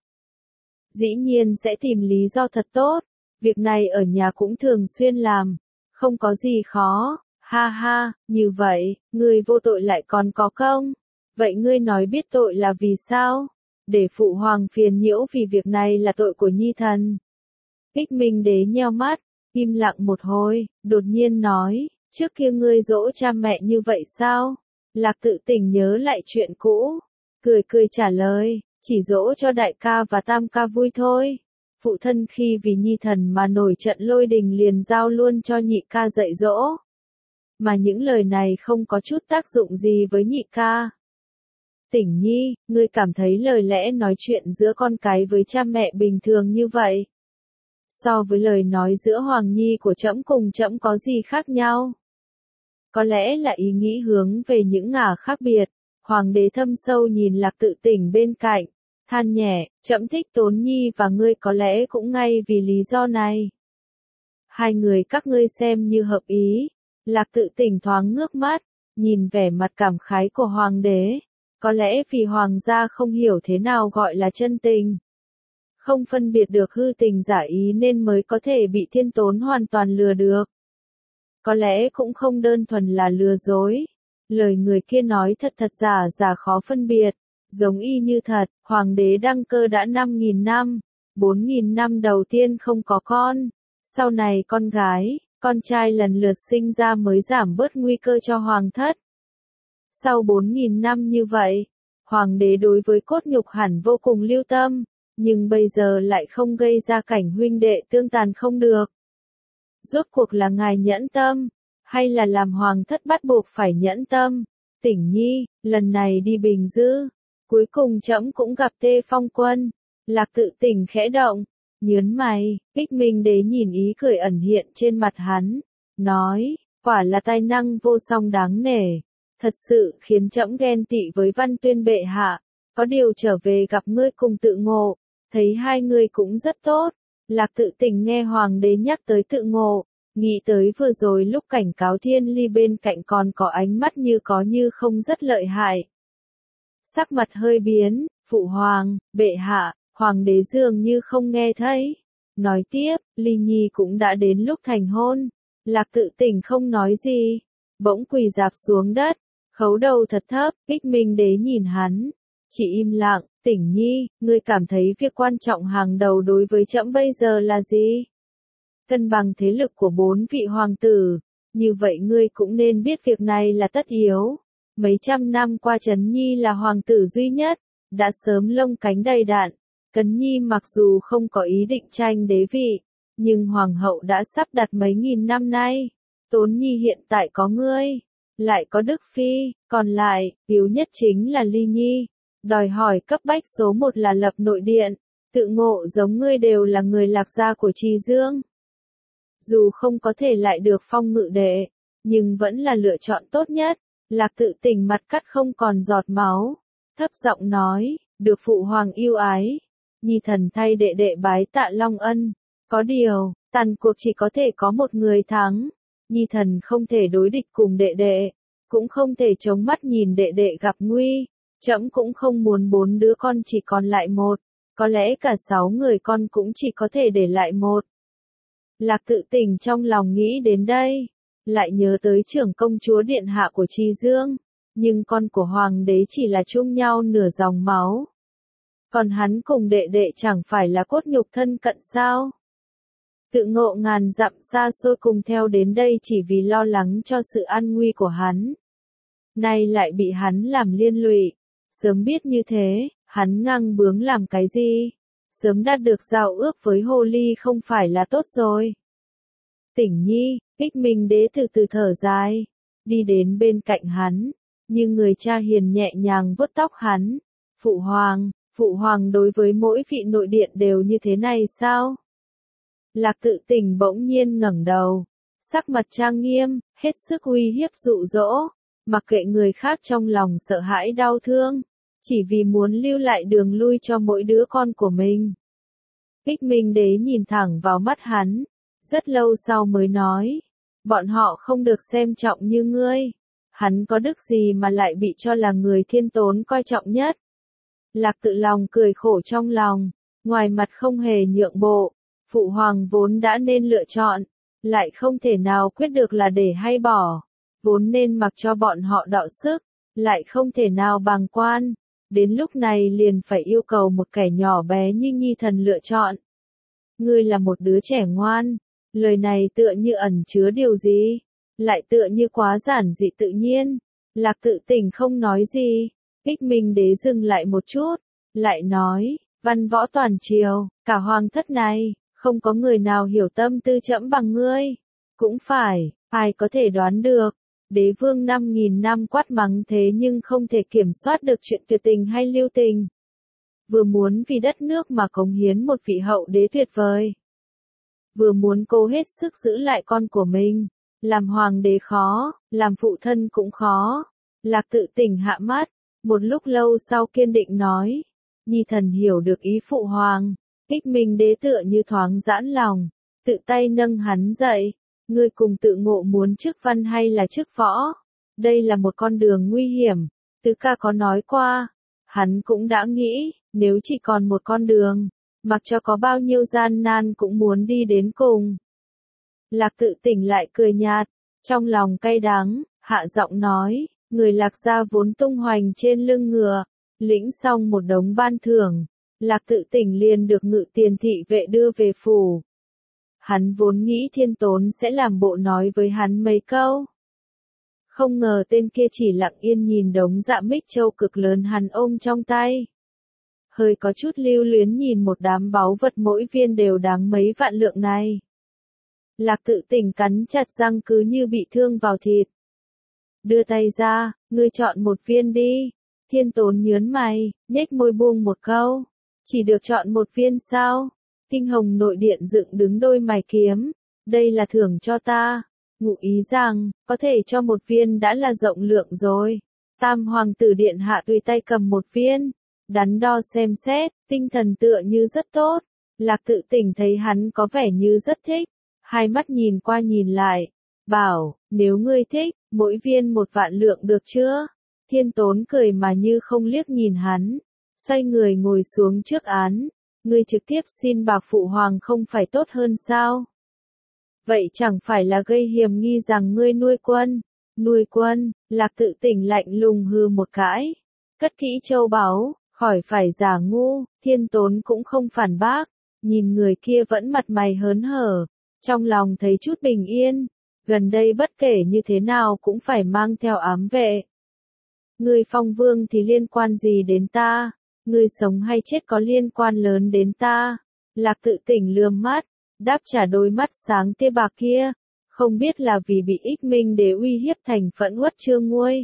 Dĩ nhiên sẽ tìm lý do thật tốt, việc này ở nhà cũng thường xuyên làm, không có gì khó, ha ha, như vậy, người vô tội lại còn có công. Vậy ngươi nói biết tội là vì sao? Để phụ hoàng phiền nhiễu vì việc này là tội của Nhi thần. Ích Minh Đế nheo mắt, im lặng một hồi, đột nhiên nói, trước kia ngươi dỗ cha mẹ như vậy sao? Lạc Tự Tình nhớ lại chuyện cũ, cười cười trả lời, chỉ dỗ cho đại ca và tam ca vui thôi. Phụ thân khi vì Nhi thần mà nổi trận lôi đình liền giao luôn cho nhị ca dạy dỗ. Mà những lời này không có chút tác dụng gì với nhị ca. Tỉnh Nhi, ngươi cảm thấy lời lẽ nói chuyện giữa con cái với cha mẹ bình thường như vậy. So với lời nói giữa Hoàng Nhi của trẫm cùng trẫm có gì khác nhau? Có lẽ là ý nghĩ hướng về những ngả khác biệt. Hoàng đế thâm sâu nhìn Lạc Tự Tình bên cạnh, than nhẹ, trẫm thích Tốn Nhi và ngươi có lẽ cũng ngay vì lý do này. Hai người các ngươi xem như hợp ý. Lạc Tự Tình thoáng ngước mắt, nhìn vẻ mặt cảm khái của hoàng đế. Có lẽ vì hoàng gia không hiểu thế nào gọi là chân tình. Không phân biệt được hư tình giả ý nên mới có thể bị Thiên Tốn hoàn toàn lừa được. Có lẽ cũng không đơn thuần là lừa dối. Lời người kia nói thật thật giả giả khó phân biệt, giống y như thật, hoàng đế đăng cơ đã 5.000 năm, 4.000 năm đầu tiên không có con, sau này con gái, con trai lần lượt sinh ra mới giảm bớt nguy cơ cho hoàng thất. Sau 4.000 năm như vậy, hoàng đế đối với cốt nhục hẳn vô cùng lưu tâm, nhưng bây giờ lại không gây ra cảnh huynh đệ tương tàn không được. Rốt cuộc là ngài nhẫn tâm, hay là làm hoàng thất bắt buộc phải nhẫn tâm? Tỉnh Nhi, lần này đi Bình Dư, cuối cùng trẫm cũng gặp Tê Phong Quân. Lạc Tự Tình khẽ động, nhớn mày, Ích Minh Đế nhìn ý cười ẩn hiện trên mặt hắn, nói, quả là tài năng vô song đáng nể, thật sự khiến trẫm ghen tị với Văn Tuyên bệ hạ, có điều trở về gặp ngươi cùng Tự Ngộ, thấy hai người cũng rất tốt. Lạc Tự Tình nghe hoàng đế nhắc tới Tự Ngộ, nghĩ tới vừa rồi lúc cảnh cáo Thiên Ly bên cạnh còn có ánh mắt như có như không rất lợi hại. Sắc mặt hơi biến, phụ hoàng, bệ hạ, hoàng đế dường như không nghe thấy. Nói tiếp, Ly Nhi cũng đã đến lúc thành hôn. Lạc Tự Tình không nói gì, bỗng quỳ rạp xuống đất, khấu đầu thật thấp. Ích Minh Đế nhìn hắn, chỉ im lặng. Tỉnh Nhi, ngươi cảm thấy việc quan trọng hàng đầu đối với trẫm bây giờ là gì? cân bằng thế lực của 4 vị hoàng tử, như vậy ngươi cũng nên biết việc này là tất yếu. Mấy trăm năm qua Trấn Nhi là hoàng tử duy nhất, đã sớm lông cánh đầy đạn. Cấn Nhi mặc dù không có ý định tranh đế vị, nhưng hoàng hậu đã sắp đặt mấy nghìn năm nay. Tốn Nhi hiện tại có ngươi, lại có Đức Phi, còn lại, yếu nhất chính là Ly Nhi. Đòi hỏi cấp bách số 1 là lập nội điện, Tự Ngộ giống ngươi đều là người Lạc gia của Trì Dương. Dù không có thể lại được phong ngự đệ, nhưng vẫn là lựa chọn tốt nhất. Lạc Tự Tình mặt cắt không còn giọt máu, thấp giọng nói, được phụ hoàng yêu ái. Nhi thần thay đệ đệ bái tạ Long Ân. Có điều, tàn cuộc chỉ có thể có một người thắng. Nhi thần không thể đối địch cùng đệ đệ, cũng không thể chống mắt nhìn đệ đệ gặp nguy. Trẫm cũng không muốn 4 đứa con chỉ còn lại một, có lẽ cả 6 người con cũng chỉ có thể để lại một. Lạc Tự Tình trong lòng nghĩ đến đây, lại nhớ tới trưởng công chúa điện hạ của Trì Dương, nhưng con của hoàng đế chỉ là chung nhau nửa dòng máu. Còn hắn cùng đệ đệ chẳng phải là cốt nhục thân cận sao? Tự Ngộ ngàn dặm xa xôi cùng theo đến đây chỉ vì lo lắng cho sự an nguy của hắn. Nay lại bị hắn làm liên lụy. Sớm biết như thế, hắn ngang bướng làm cái gì? Sớm đạt được giao ước với Hồ Ly không phải là tốt rồi. Tỉnh Nhi, Ích Minh Đế từ từ thở dài, đi đến bên cạnh hắn, như người cha hiền nhẹ nhàng vuốt tóc hắn. Phụ hoàng đối với mỗi vị nội điện đều như thế này sao? Lạc Tự Tình bỗng nhiên ngẩng đầu, sắc mặt trang nghiêm, hết sức uy hiếp dụ dỗ, mặc kệ người khác trong lòng sợ hãi đau thương, chỉ vì muốn lưu lại đường lui cho mỗi đứa con của mình. Ích Minh Đế nhìn thẳng vào mắt hắn, rất lâu sau mới nói, bọn họ không được xem trọng như ngươi. Hắn có đức gì mà lại bị cho là người Thiên Tốn coi trọng nhất? Lạc Tự lòng cười khổ trong lòng, ngoài mặt không hề nhượng bộ. Phụ hoàng vốn đã nên lựa chọn, lại không thể nào quyết được là để hay bỏ. Vốn nên mặc cho bọn họ đọ sức, lại không thể nào bàng quan. Đến lúc này liền phải yêu cầu một kẻ nhỏ bé như Nhi thần lựa chọn. Ngươi là một đứa trẻ ngoan, lời này tựa như ẩn chứa điều gì, lại tựa như quá giản dị tự nhiên. Lạc Tự Tình không nói gì, Ích Minh Đế dừng lại một chút, lại nói, văn võ toàn triều, cả hoàng thất này, không có người nào hiểu tâm tư trẫm bằng ngươi. Cũng phải, ai có thể đoán được, đế vương 5.000 năm quát mắng thế nhưng không thể kiểm soát được chuyện tuyệt tình hay lưu tình. Vừa muốn vì đất nước mà cống hiến một vị hậu đế tuyệt vời. Vừa muốn cố hết sức giữ lại con của mình. Làm hoàng đế khó, làm phụ thân cũng khó. Lạc Tự Tình hạ mắt, một lúc lâu sau kiên định nói. Nhi thần hiểu được ý phụ hoàng. Ích Minh Đế tựa như thoáng giãn lòng, tự tay nâng hắn dậy. Ngươi cùng Tự Ngộ muốn chức văn hay là chức võ? Đây là một con đường nguy hiểm, Tứ ca có nói qua. Hắn cũng đã nghĩ, nếu chỉ còn một con đường, mặc cho có bao nhiêu gian nan cũng muốn đi đến cùng. Lạc Tự Tình lại cười nhạt, trong lòng cay đắng, hạ giọng nói, người Lạc gia vốn tung hoành trên lưng ngựa, lĩnh xong một đống ban thưởng. Lạc Tự Tình liền được Ngự Tiền thị vệ đưa về phủ. Hắn vốn nghĩ Thiên Tốn sẽ làm bộ nói với hắn mấy câu. Không ngờ tên kia chỉ lặng yên nhìn đống dạ mích châu cực lớn hắn ôm trong tay. Hơi có chút lưu luyến nhìn một đám báu vật mỗi viên đều đáng mấy vạn lượng này. Lạc Tự Tình cắn chặt răng cứ như bị thương vào thịt. Đưa tay ra, ngươi chọn một viên đi. Thiên Tốn nhớn mày, nhếch môi buông một câu. Chỉ được chọn một viên sao? Kinh Hồng nội điện dựng đứng đôi mày kiếm. Đây là thưởng cho ta. Ngụ ý rằng, có thể cho một viên đã là rộng lượng rồi. Tam hoàng tử điện hạ tùy tay cầm một viên. Đắn đo xem xét, tinh thần tựa như rất tốt. Lạc Tự Tình thấy hắn có vẻ như rất thích. Hai mắt nhìn qua nhìn lại. Bảo, nếu ngươi thích, mỗi viên 1 vạn lượng được chưa? Thiên Tốn cười mà như không liếc nhìn hắn. Xoay người ngồi xuống trước án. Ngươi trực tiếp xin bạc phụ hoàng không phải tốt hơn sao? Vậy chẳng phải là gây hiềm nghi rằng ngươi nuôi quân? Nuôi quân, Lạc Tự Tình lạnh lùng hừ một cái. Cất kỹ châu báu, khỏi phải giả ngu. Thiên Tốn cũng không phản bác. Nhìn người kia vẫn mặt mày hớn hở. Trong lòng thấy chút bình yên, gần đây bất kể như thế nào cũng phải mang theo ám vệ. Người Phong Vương thì liên quan gì đến ta, người sống hay chết có liên quan lớn đến ta. Lạc Tự Tỉnh lườm mắt, đáp trả đôi mắt sáng tia bạc kia, không biết là vì bị Ích Minh Đế uy hiếp thành phẫn uất chưa nguôi.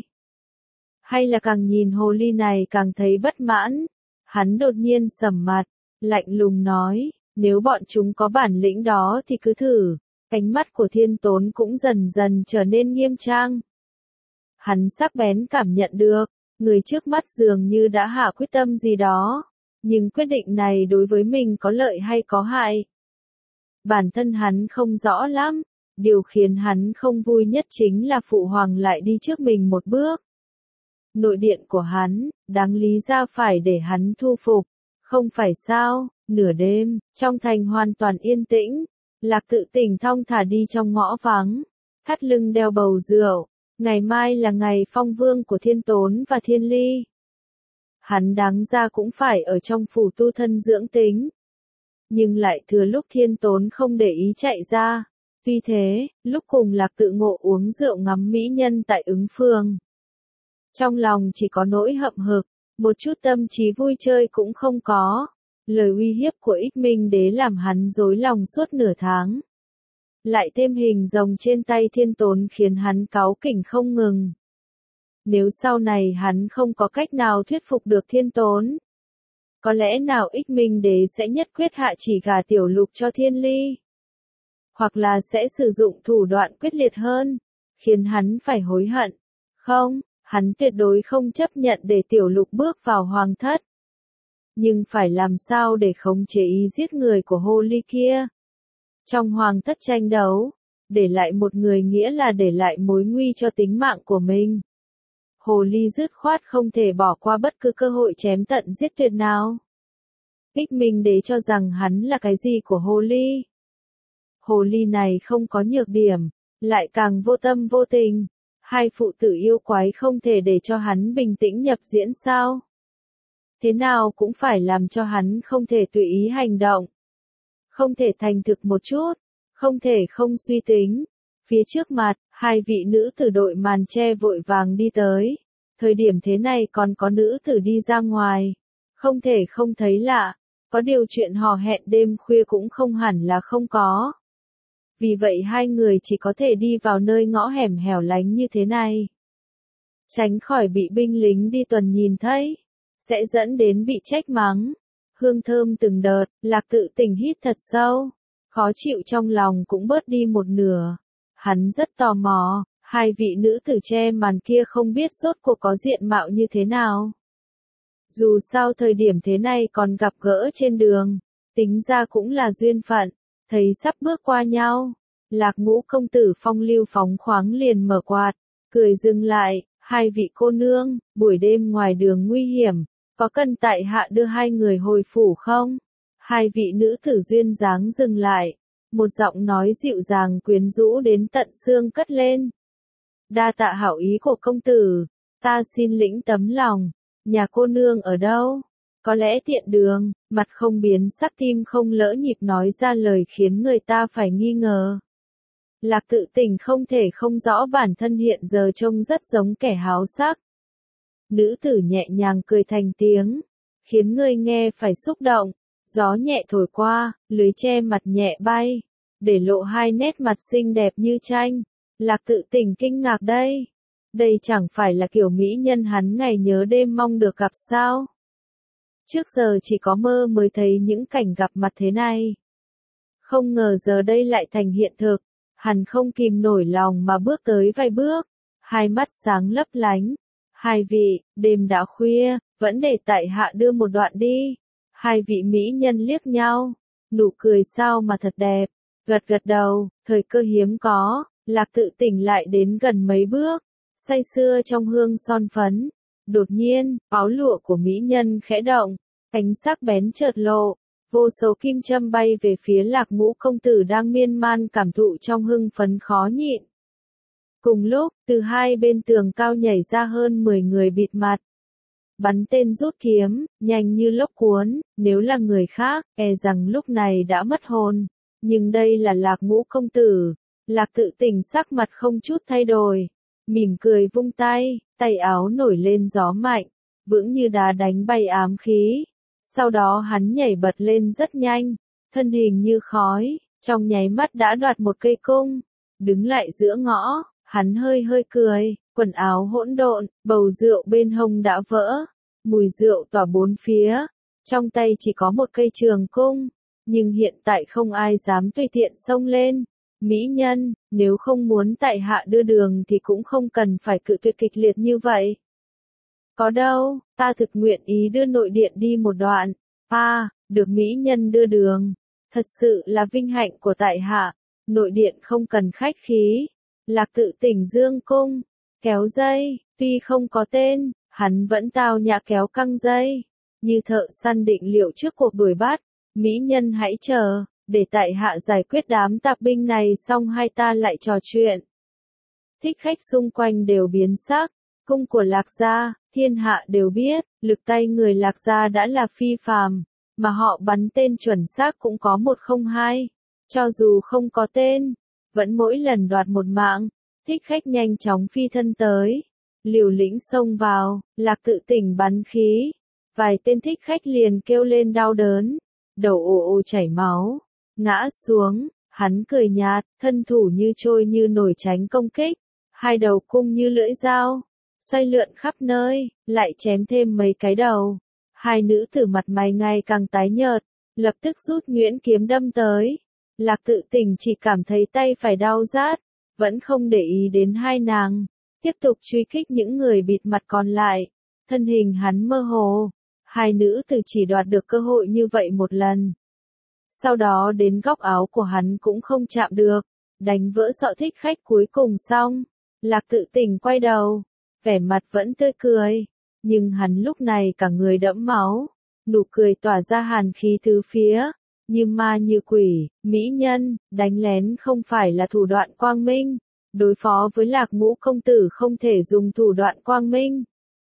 Hay là càng nhìn hồ ly này càng thấy bất mãn, hắn đột nhiên sầm mặt, lạnh lùng nói, nếu bọn chúng có bản lĩnh đó thì cứ thử. Ánh mắt của Thiên Tốn cũng dần dần trở nên nghiêm trang. Hắn sắc bén cảm nhận được, người trước mắt dường như đã hạ quyết tâm gì đó, nhưng quyết định này đối với mình có lợi hay có hại. Bản thân hắn không rõ lắm, điều khiến hắn không vui nhất chính là Phụ Hoàng lại đi trước mình một bước. Nội điện của hắn, đáng lý ra phải để hắn thu phục, không phải sao? Nửa đêm, trong thành hoàn toàn yên tĩnh, Lạc Tự Tỉnh thong thả đi trong ngõ vắng, thắt lưng đeo bầu rượu. Ngày mai là ngày phong vương của Thiên Tốn và Thiên Ly. Hắn đáng ra cũng phải ở trong phủ tu thân dưỡng tính. Nhưng lại thừa lúc Thiên Tốn không để ý chạy ra. Tuy thế, lúc cùng Lạc Tự Ngộ uống rượu ngắm mỹ nhân tại Ứng Phương. Trong lòng chỉ có nỗi hậm hực, một chút tâm trí vui chơi cũng không có. Lời uy hiếp của Ích Minh Đế làm hắn rối lòng suốt nửa tháng. Lại thêm hình rồng trên tay Thiên Tốn khiến hắn cáu kỉnh không ngừng. Nếu sau này hắn không có cách nào thuyết phục được Thiên Tốn, có lẽ nào Ích Minh Đế sẽ nhất quyết hạ chỉ gả Tiểu Lục cho Thiên Ly. Hoặc là sẽ sử dụng thủ đoạn quyết liệt hơn, khiến hắn phải hối hận. Không, hắn tuyệt đối không chấp nhận để Tiểu Lục bước vào hoàng thất. Nhưng phải làm sao để khống chế ý giết người của hồ ly kia. Trong hoàng thất tranh đấu, để lại một người nghĩa là để lại mối nguy cho tính mạng của mình. Hồ ly dứt khoát không thể bỏ qua bất cứ cơ hội chém tận giết tuyệt nào. Ích Minh Đế cho rằng hắn là cái gì của hồ ly. Hồ ly này không có nhược điểm, lại càng vô tâm vô tình. Hai phụ tử yêu quái không thể để cho hắn bình tĩnh nhập diễn sao. Thế nào cũng phải làm cho hắn không thể tùy ý hành động. Không thể thành thực một chút, không thể không suy tính. Phía trước mặt, hai vị nữ tử đội màn che vội vàng đi tới. Thời điểm thế này còn có nữ tử đi ra ngoài. Không thể không thấy lạ, có điều chuyện hò hẹn đêm khuya cũng không hẳn là không có. Vì vậy hai người chỉ có thể đi vào nơi ngõ hẻm hẻo lánh như thế này. Tránh khỏi bị binh lính đi tuần nhìn thấy, sẽ dẫn đến bị trách mắng. Hương thơm từng đợt, Lạc Tự Tỉnh hít thật sâu, khó chịu trong lòng cũng bớt đi một nửa. Hắn rất tò mò, hai vị nữ tử che màn kia không biết rốt cuộc có diện mạo như thế nào. Dù sao thời điểm thế này còn gặp gỡ trên đường, tính ra cũng là duyên phận, thấy sắp bước qua nhau. Lạc Ngũ công tử phong lưu phóng khoáng liền mở quạt, cười dừng lại, hai vị cô nương, buổi đêm ngoài đường nguy hiểm. Có cần tại hạ đưa hai người hồi phủ không? Hai vị nữ tử duyên dáng dừng lại. Một giọng nói dịu dàng quyến rũ đến tận xương cất lên. Đa tạ hảo ý của công tử. Ta xin lĩnh tấm lòng. Nhà cô nương ở đâu? Có lẽ tiện đường, mặt không biến sắc tim không lỡ nhịp nói ra lời khiến người ta phải nghi ngờ. Lạc Tự Tỉnh không thể không rõ bản thân hiện giờ trông rất giống kẻ háo sắc. Nữ tử nhẹ nhàng cười thành tiếng, khiến người nghe phải xúc động. Gió nhẹ thổi qua, lưới che mặt nhẹ bay, để lộ hai nét mặt xinh đẹp như tranh. Lạc Tự Tỉnh kinh ngạc đây. Đây chẳng phải là kiểu mỹ nhân hắn ngày nhớ đêm mong được gặp sao? Trước giờ chỉ có mơ mới thấy những cảnh gặp mặt thế này. Không ngờ giờ đây lại thành hiện thực. Hắn không kìm nổi lòng mà bước tới vài bước, hai mắt sáng lấp lánh. Hai vị, đêm đã khuya, vẫn để tại hạ đưa một đoạn đi. Hai vị mỹ nhân liếc nhau, nụ cười sao mà thật đẹp, gật gật đầu, thời cơ hiếm có, Lạc Tự Tỉnh lại đến gần mấy bước, say sưa trong hương son phấn. Đột nhiên, áo lụa của mỹ nhân khẽ động, ánh sắc bén chợt lộ, vô số kim châm bay về phía Lạc Ngũ công tử đang miên man cảm thụ trong hưng phấn khó nhịn. Cùng lúc, từ hai bên tường cao nhảy ra hơn 10 người bịt mặt. Bắn tên rút kiếm, nhanh như lốc cuốn, nếu là người khác, e rằng lúc này đã mất hồn. Nhưng đây là Lạc Ngũ công tử. Lạc Tự Tình sắc mặt không chút thay đổi, mỉm cười vung tay, tay áo nổi lên gió mạnh, vững như đá đánh bay ám khí. Sau đó hắn nhảy bật lên rất nhanh, thân hình như khói, trong nháy mắt đã đoạt một cây cung, đứng lại giữa ngõ, hắn hơi hơi cười, quần áo hỗn độn, bầu rượu bên hông đã vỡ, mùi rượu tỏa bốn phía, trong tay chỉ có một cây trường cung, nhưng hiện tại không ai dám tùy tiện xông lên. Mỹ nhân, nếu không muốn tại hạ đưa đường thì cũng không cần phải cự tuyệt kịch liệt như vậy. Có đâu, ta thực nguyện ý đưa nội điện đi một đoạn. Được mỹ nhân đưa đường. Thật sự là vinh hạnh của tại hạ. Nội điện không cần khách khí. Lạc Tự Tình dương cung, kéo dây, tuy không có tên, hắn vẫn tao nhã kéo căng dây. Như thợ săn định liệu trước cuộc đuổi bắt. Mỹ nhân hãy chờ, để tại hạ giải quyết đám tạp binh này xong hai ta lại trò chuyện. Thích khách xung quanh đều biến sắc, cung của Lạc gia, thiên hạ đều biết, lực tay người Lạc gia đã là phi phàm, mà họ bắn tên chuẩn xác cũng có 102. Cho dù không có tên, vẫn mỗi lần đoạt một mạng, thích khách nhanh chóng phi thân tới, liều lĩnh xông vào, Lạc Tự Tình bắn khí, vài tên thích khách liền kêu lên đau đớn, đầu ồ ồ chảy máu, ngã xuống, hắn cười nhạt, thân thủ như trôi như nổi tránh công kích, hai đầu cung như lưỡi dao, xoay lượn khắp nơi, lại chém thêm mấy cái đầu. Hai nữ tử mặt mày ngày càng tái nhợt, lập tức rút nhuyễn kiếm đâm tới. Lạc Tự Tình chỉ cảm thấy tay phải đau rát, vẫn không để ý đến hai nàng, tiếp tục truy kích những người bịt mặt còn lại. Thân hình hắn mơ hồ, hai nữ tử chỉ đoạt được cơ hội như vậy một lần. Sau đó đến góc áo của hắn cũng không chạm được, đánh vỡ sọ thích khách cuối cùng xong. Lạc Tự Tình quay đầu, vẻ mặt vẫn tươi cười, nhưng hắn lúc này cả người đẫm máu, nụ cười tỏa ra hàn khí tứ phía, như ma như quỷ. Mỹ nhân, đánh lén không phải là thủ đoạn quang minh, đối phó với Lạc Ngũ công tử không thể dùng thủ đoạn quang minh.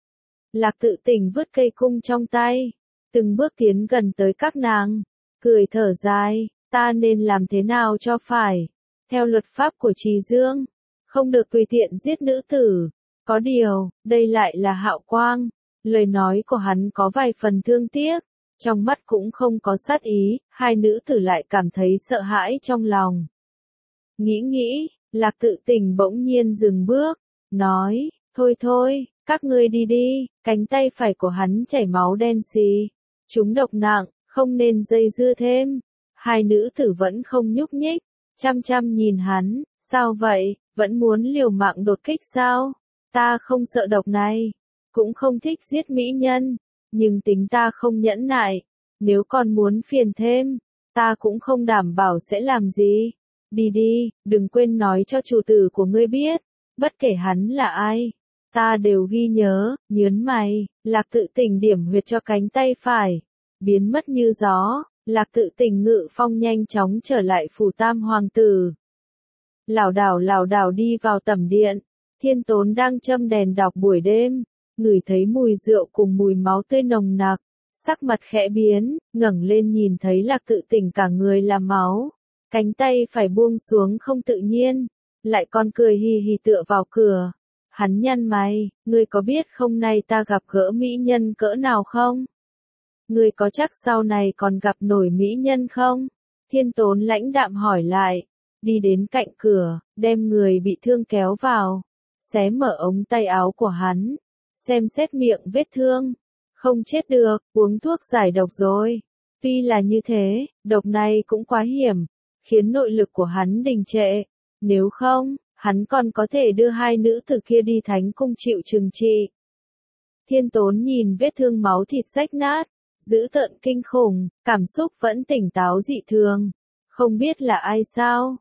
Lạc Tự Tình vứt cây cung trong tay, từng bước tiến gần tới các nàng, cười thở dài, ta nên làm thế nào cho phải, theo luật pháp của Trì Dương, không được tùy tiện giết nữ tử. Có điều, đây lại là Hạo Quang, lời nói của hắn có vài phần thương tiếc, trong mắt cũng không có sát ý, hai nữ tử lại cảm thấy sợ hãi trong lòng. Nghĩ, Lạc Tự Tình bỗng nhiên dừng bước, nói, thôi, các ngươi đi đi, cánh tay phải của hắn chảy máu đen xì, chúng độc nặng, không nên dây dưa thêm. Hai nữ tử vẫn không nhúc nhích, chăm chăm nhìn hắn, sao vậy, vẫn muốn liều mạng đột kích sao? Ta không sợ độc này, cũng không thích giết mỹ nhân, nhưng tính ta không nhẫn nại, nếu còn muốn phiền thêm, ta cũng không đảm bảo sẽ làm gì. Đi, đừng quên nói cho chủ tử của ngươi biết, bất kể hắn là ai, ta đều ghi nhớ. Nhớn mày, Lạc Tự Tình điểm huyệt cho cánh tay phải, biến mất như gió. Lạc Tự Tình ngự phong nhanh chóng trở lại phủ Tam hoàng tử. Lảo đảo đi vào tẩm điện, Thiên Tốn đang châm đèn đọc buổi đêm, ngửi thấy mùi rượu cùng mùi máu tươi nồng nặc, sắc mặt khẽ biến, ngẩng lên nhìn thấy Lạc Tự Tình cả người là máu, cánh tay phải buông xuống không tự nhiên, lại còn cười hì hì tựa vào cửa. Hắn nhăn mày, ngươi có biết hôm nay ta gặp gỡ mỹ nhân cỡ nào không? Ngươi có chắc sau này còn gặp nổi mỹ nhân không? Thiên Tốn lãnh đạm hỏi lại, đi đến cạnh cửa, đem người bị thương kéo vào, xé mở ống tay áo của hắn, xem xét miệng vết thương, không chết được, uống thuốc giải độc rồi. Tuy là như thế, độc này cũng quá hiểm, khiến nội lực của hắn đình trệ, nếu không, hắn còn có thể đưa hai nữ tử kia đi thánh cung chịu trừng trị. Thiên Tốn nhìn vết thương máu thịt rách nát, dữ tợn kinh khủng, cảm xúc vẫn tỉnh táo dị thường. Không biết là ai sao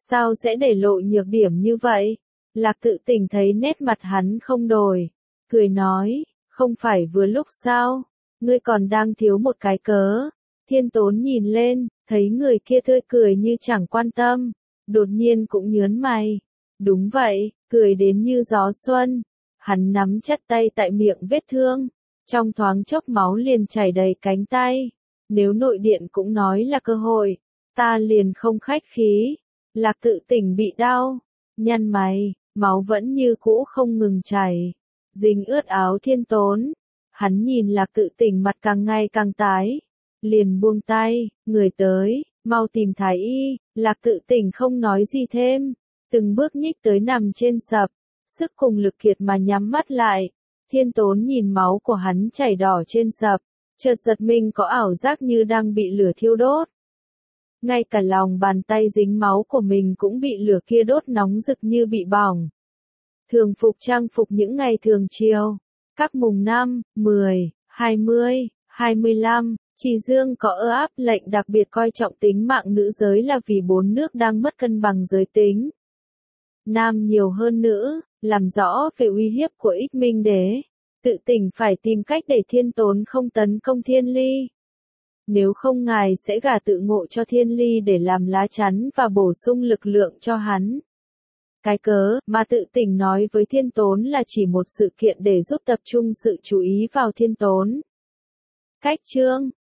sẽ để lộ nhược điểm như vậy? Lạc Tự Tình thấy nét mặt hắn không đổi, cười nói, không phải vừa lúc sao, ngươi còn đang thiếu một cái cớ. Thiên Tốn nhìn lên, thấy người kia tươi cười như chẳng quan tâm, đột nhiên cũng nhớn mày. Đúng vậy, cười đến như gió xuân. Hắn nắm chặt tay tại miệng vết thương, trong thoáng chốc máu liền chảy đầy cánh tay. Nếu nội điện cũng nói là cơ hội, Ta liền không khách khí. Lạc Tự Tỉnh bị đau, nhăn mày, máu vẫn như cũ không ngừng chảy, dính ướt áo Thiên Tốn. Hắn nhìn Lạc Tự Tỉnh mặt càng ngày càng tái, liền buông tay, người tới, mau tìm thái y. Lạc Tự Tỉnh không nói gì thêm, từng bước nhích tới nằm trên sập, sức cùng lực kiệt mà nhắm mắt lại. Thiên Tốn nhìn máu của hắn chảy đỏ trên sập, chợt giật mình có ảo giác như đang bị lửa thiêu đốt. Ngay cả lòng bàn tay dính máu của mình cũng bị lửa kia đốt nóng rực như bị bỏng. Thường phục trang phục những ngày thường chiều, các mùng 5, 10, 20, 25, Trì Dương có áp lệnh đặc biệt coi trọng tính mạng nữ giới là vì 4 nước đang mất cân bằng giới tính. Nam nhiều hơn nữ, làm rõ về uy hiếp của Ích Minh Đế. Tự Tỉnh phải tìm cách để Thiên Tốn không tấn công Thiên Ly. Nếu không ngài sẽ gả Tự Ngộ cho Thiên Ly để làm lá chắn và bổ sung lực lượng cho hắn. Cái cớ mà Tự Tỉnh nói với Thiên Tốn là chỉ một sự kiện để giúp tập trung sự chú ý vào Thiên Tốn. Cách chương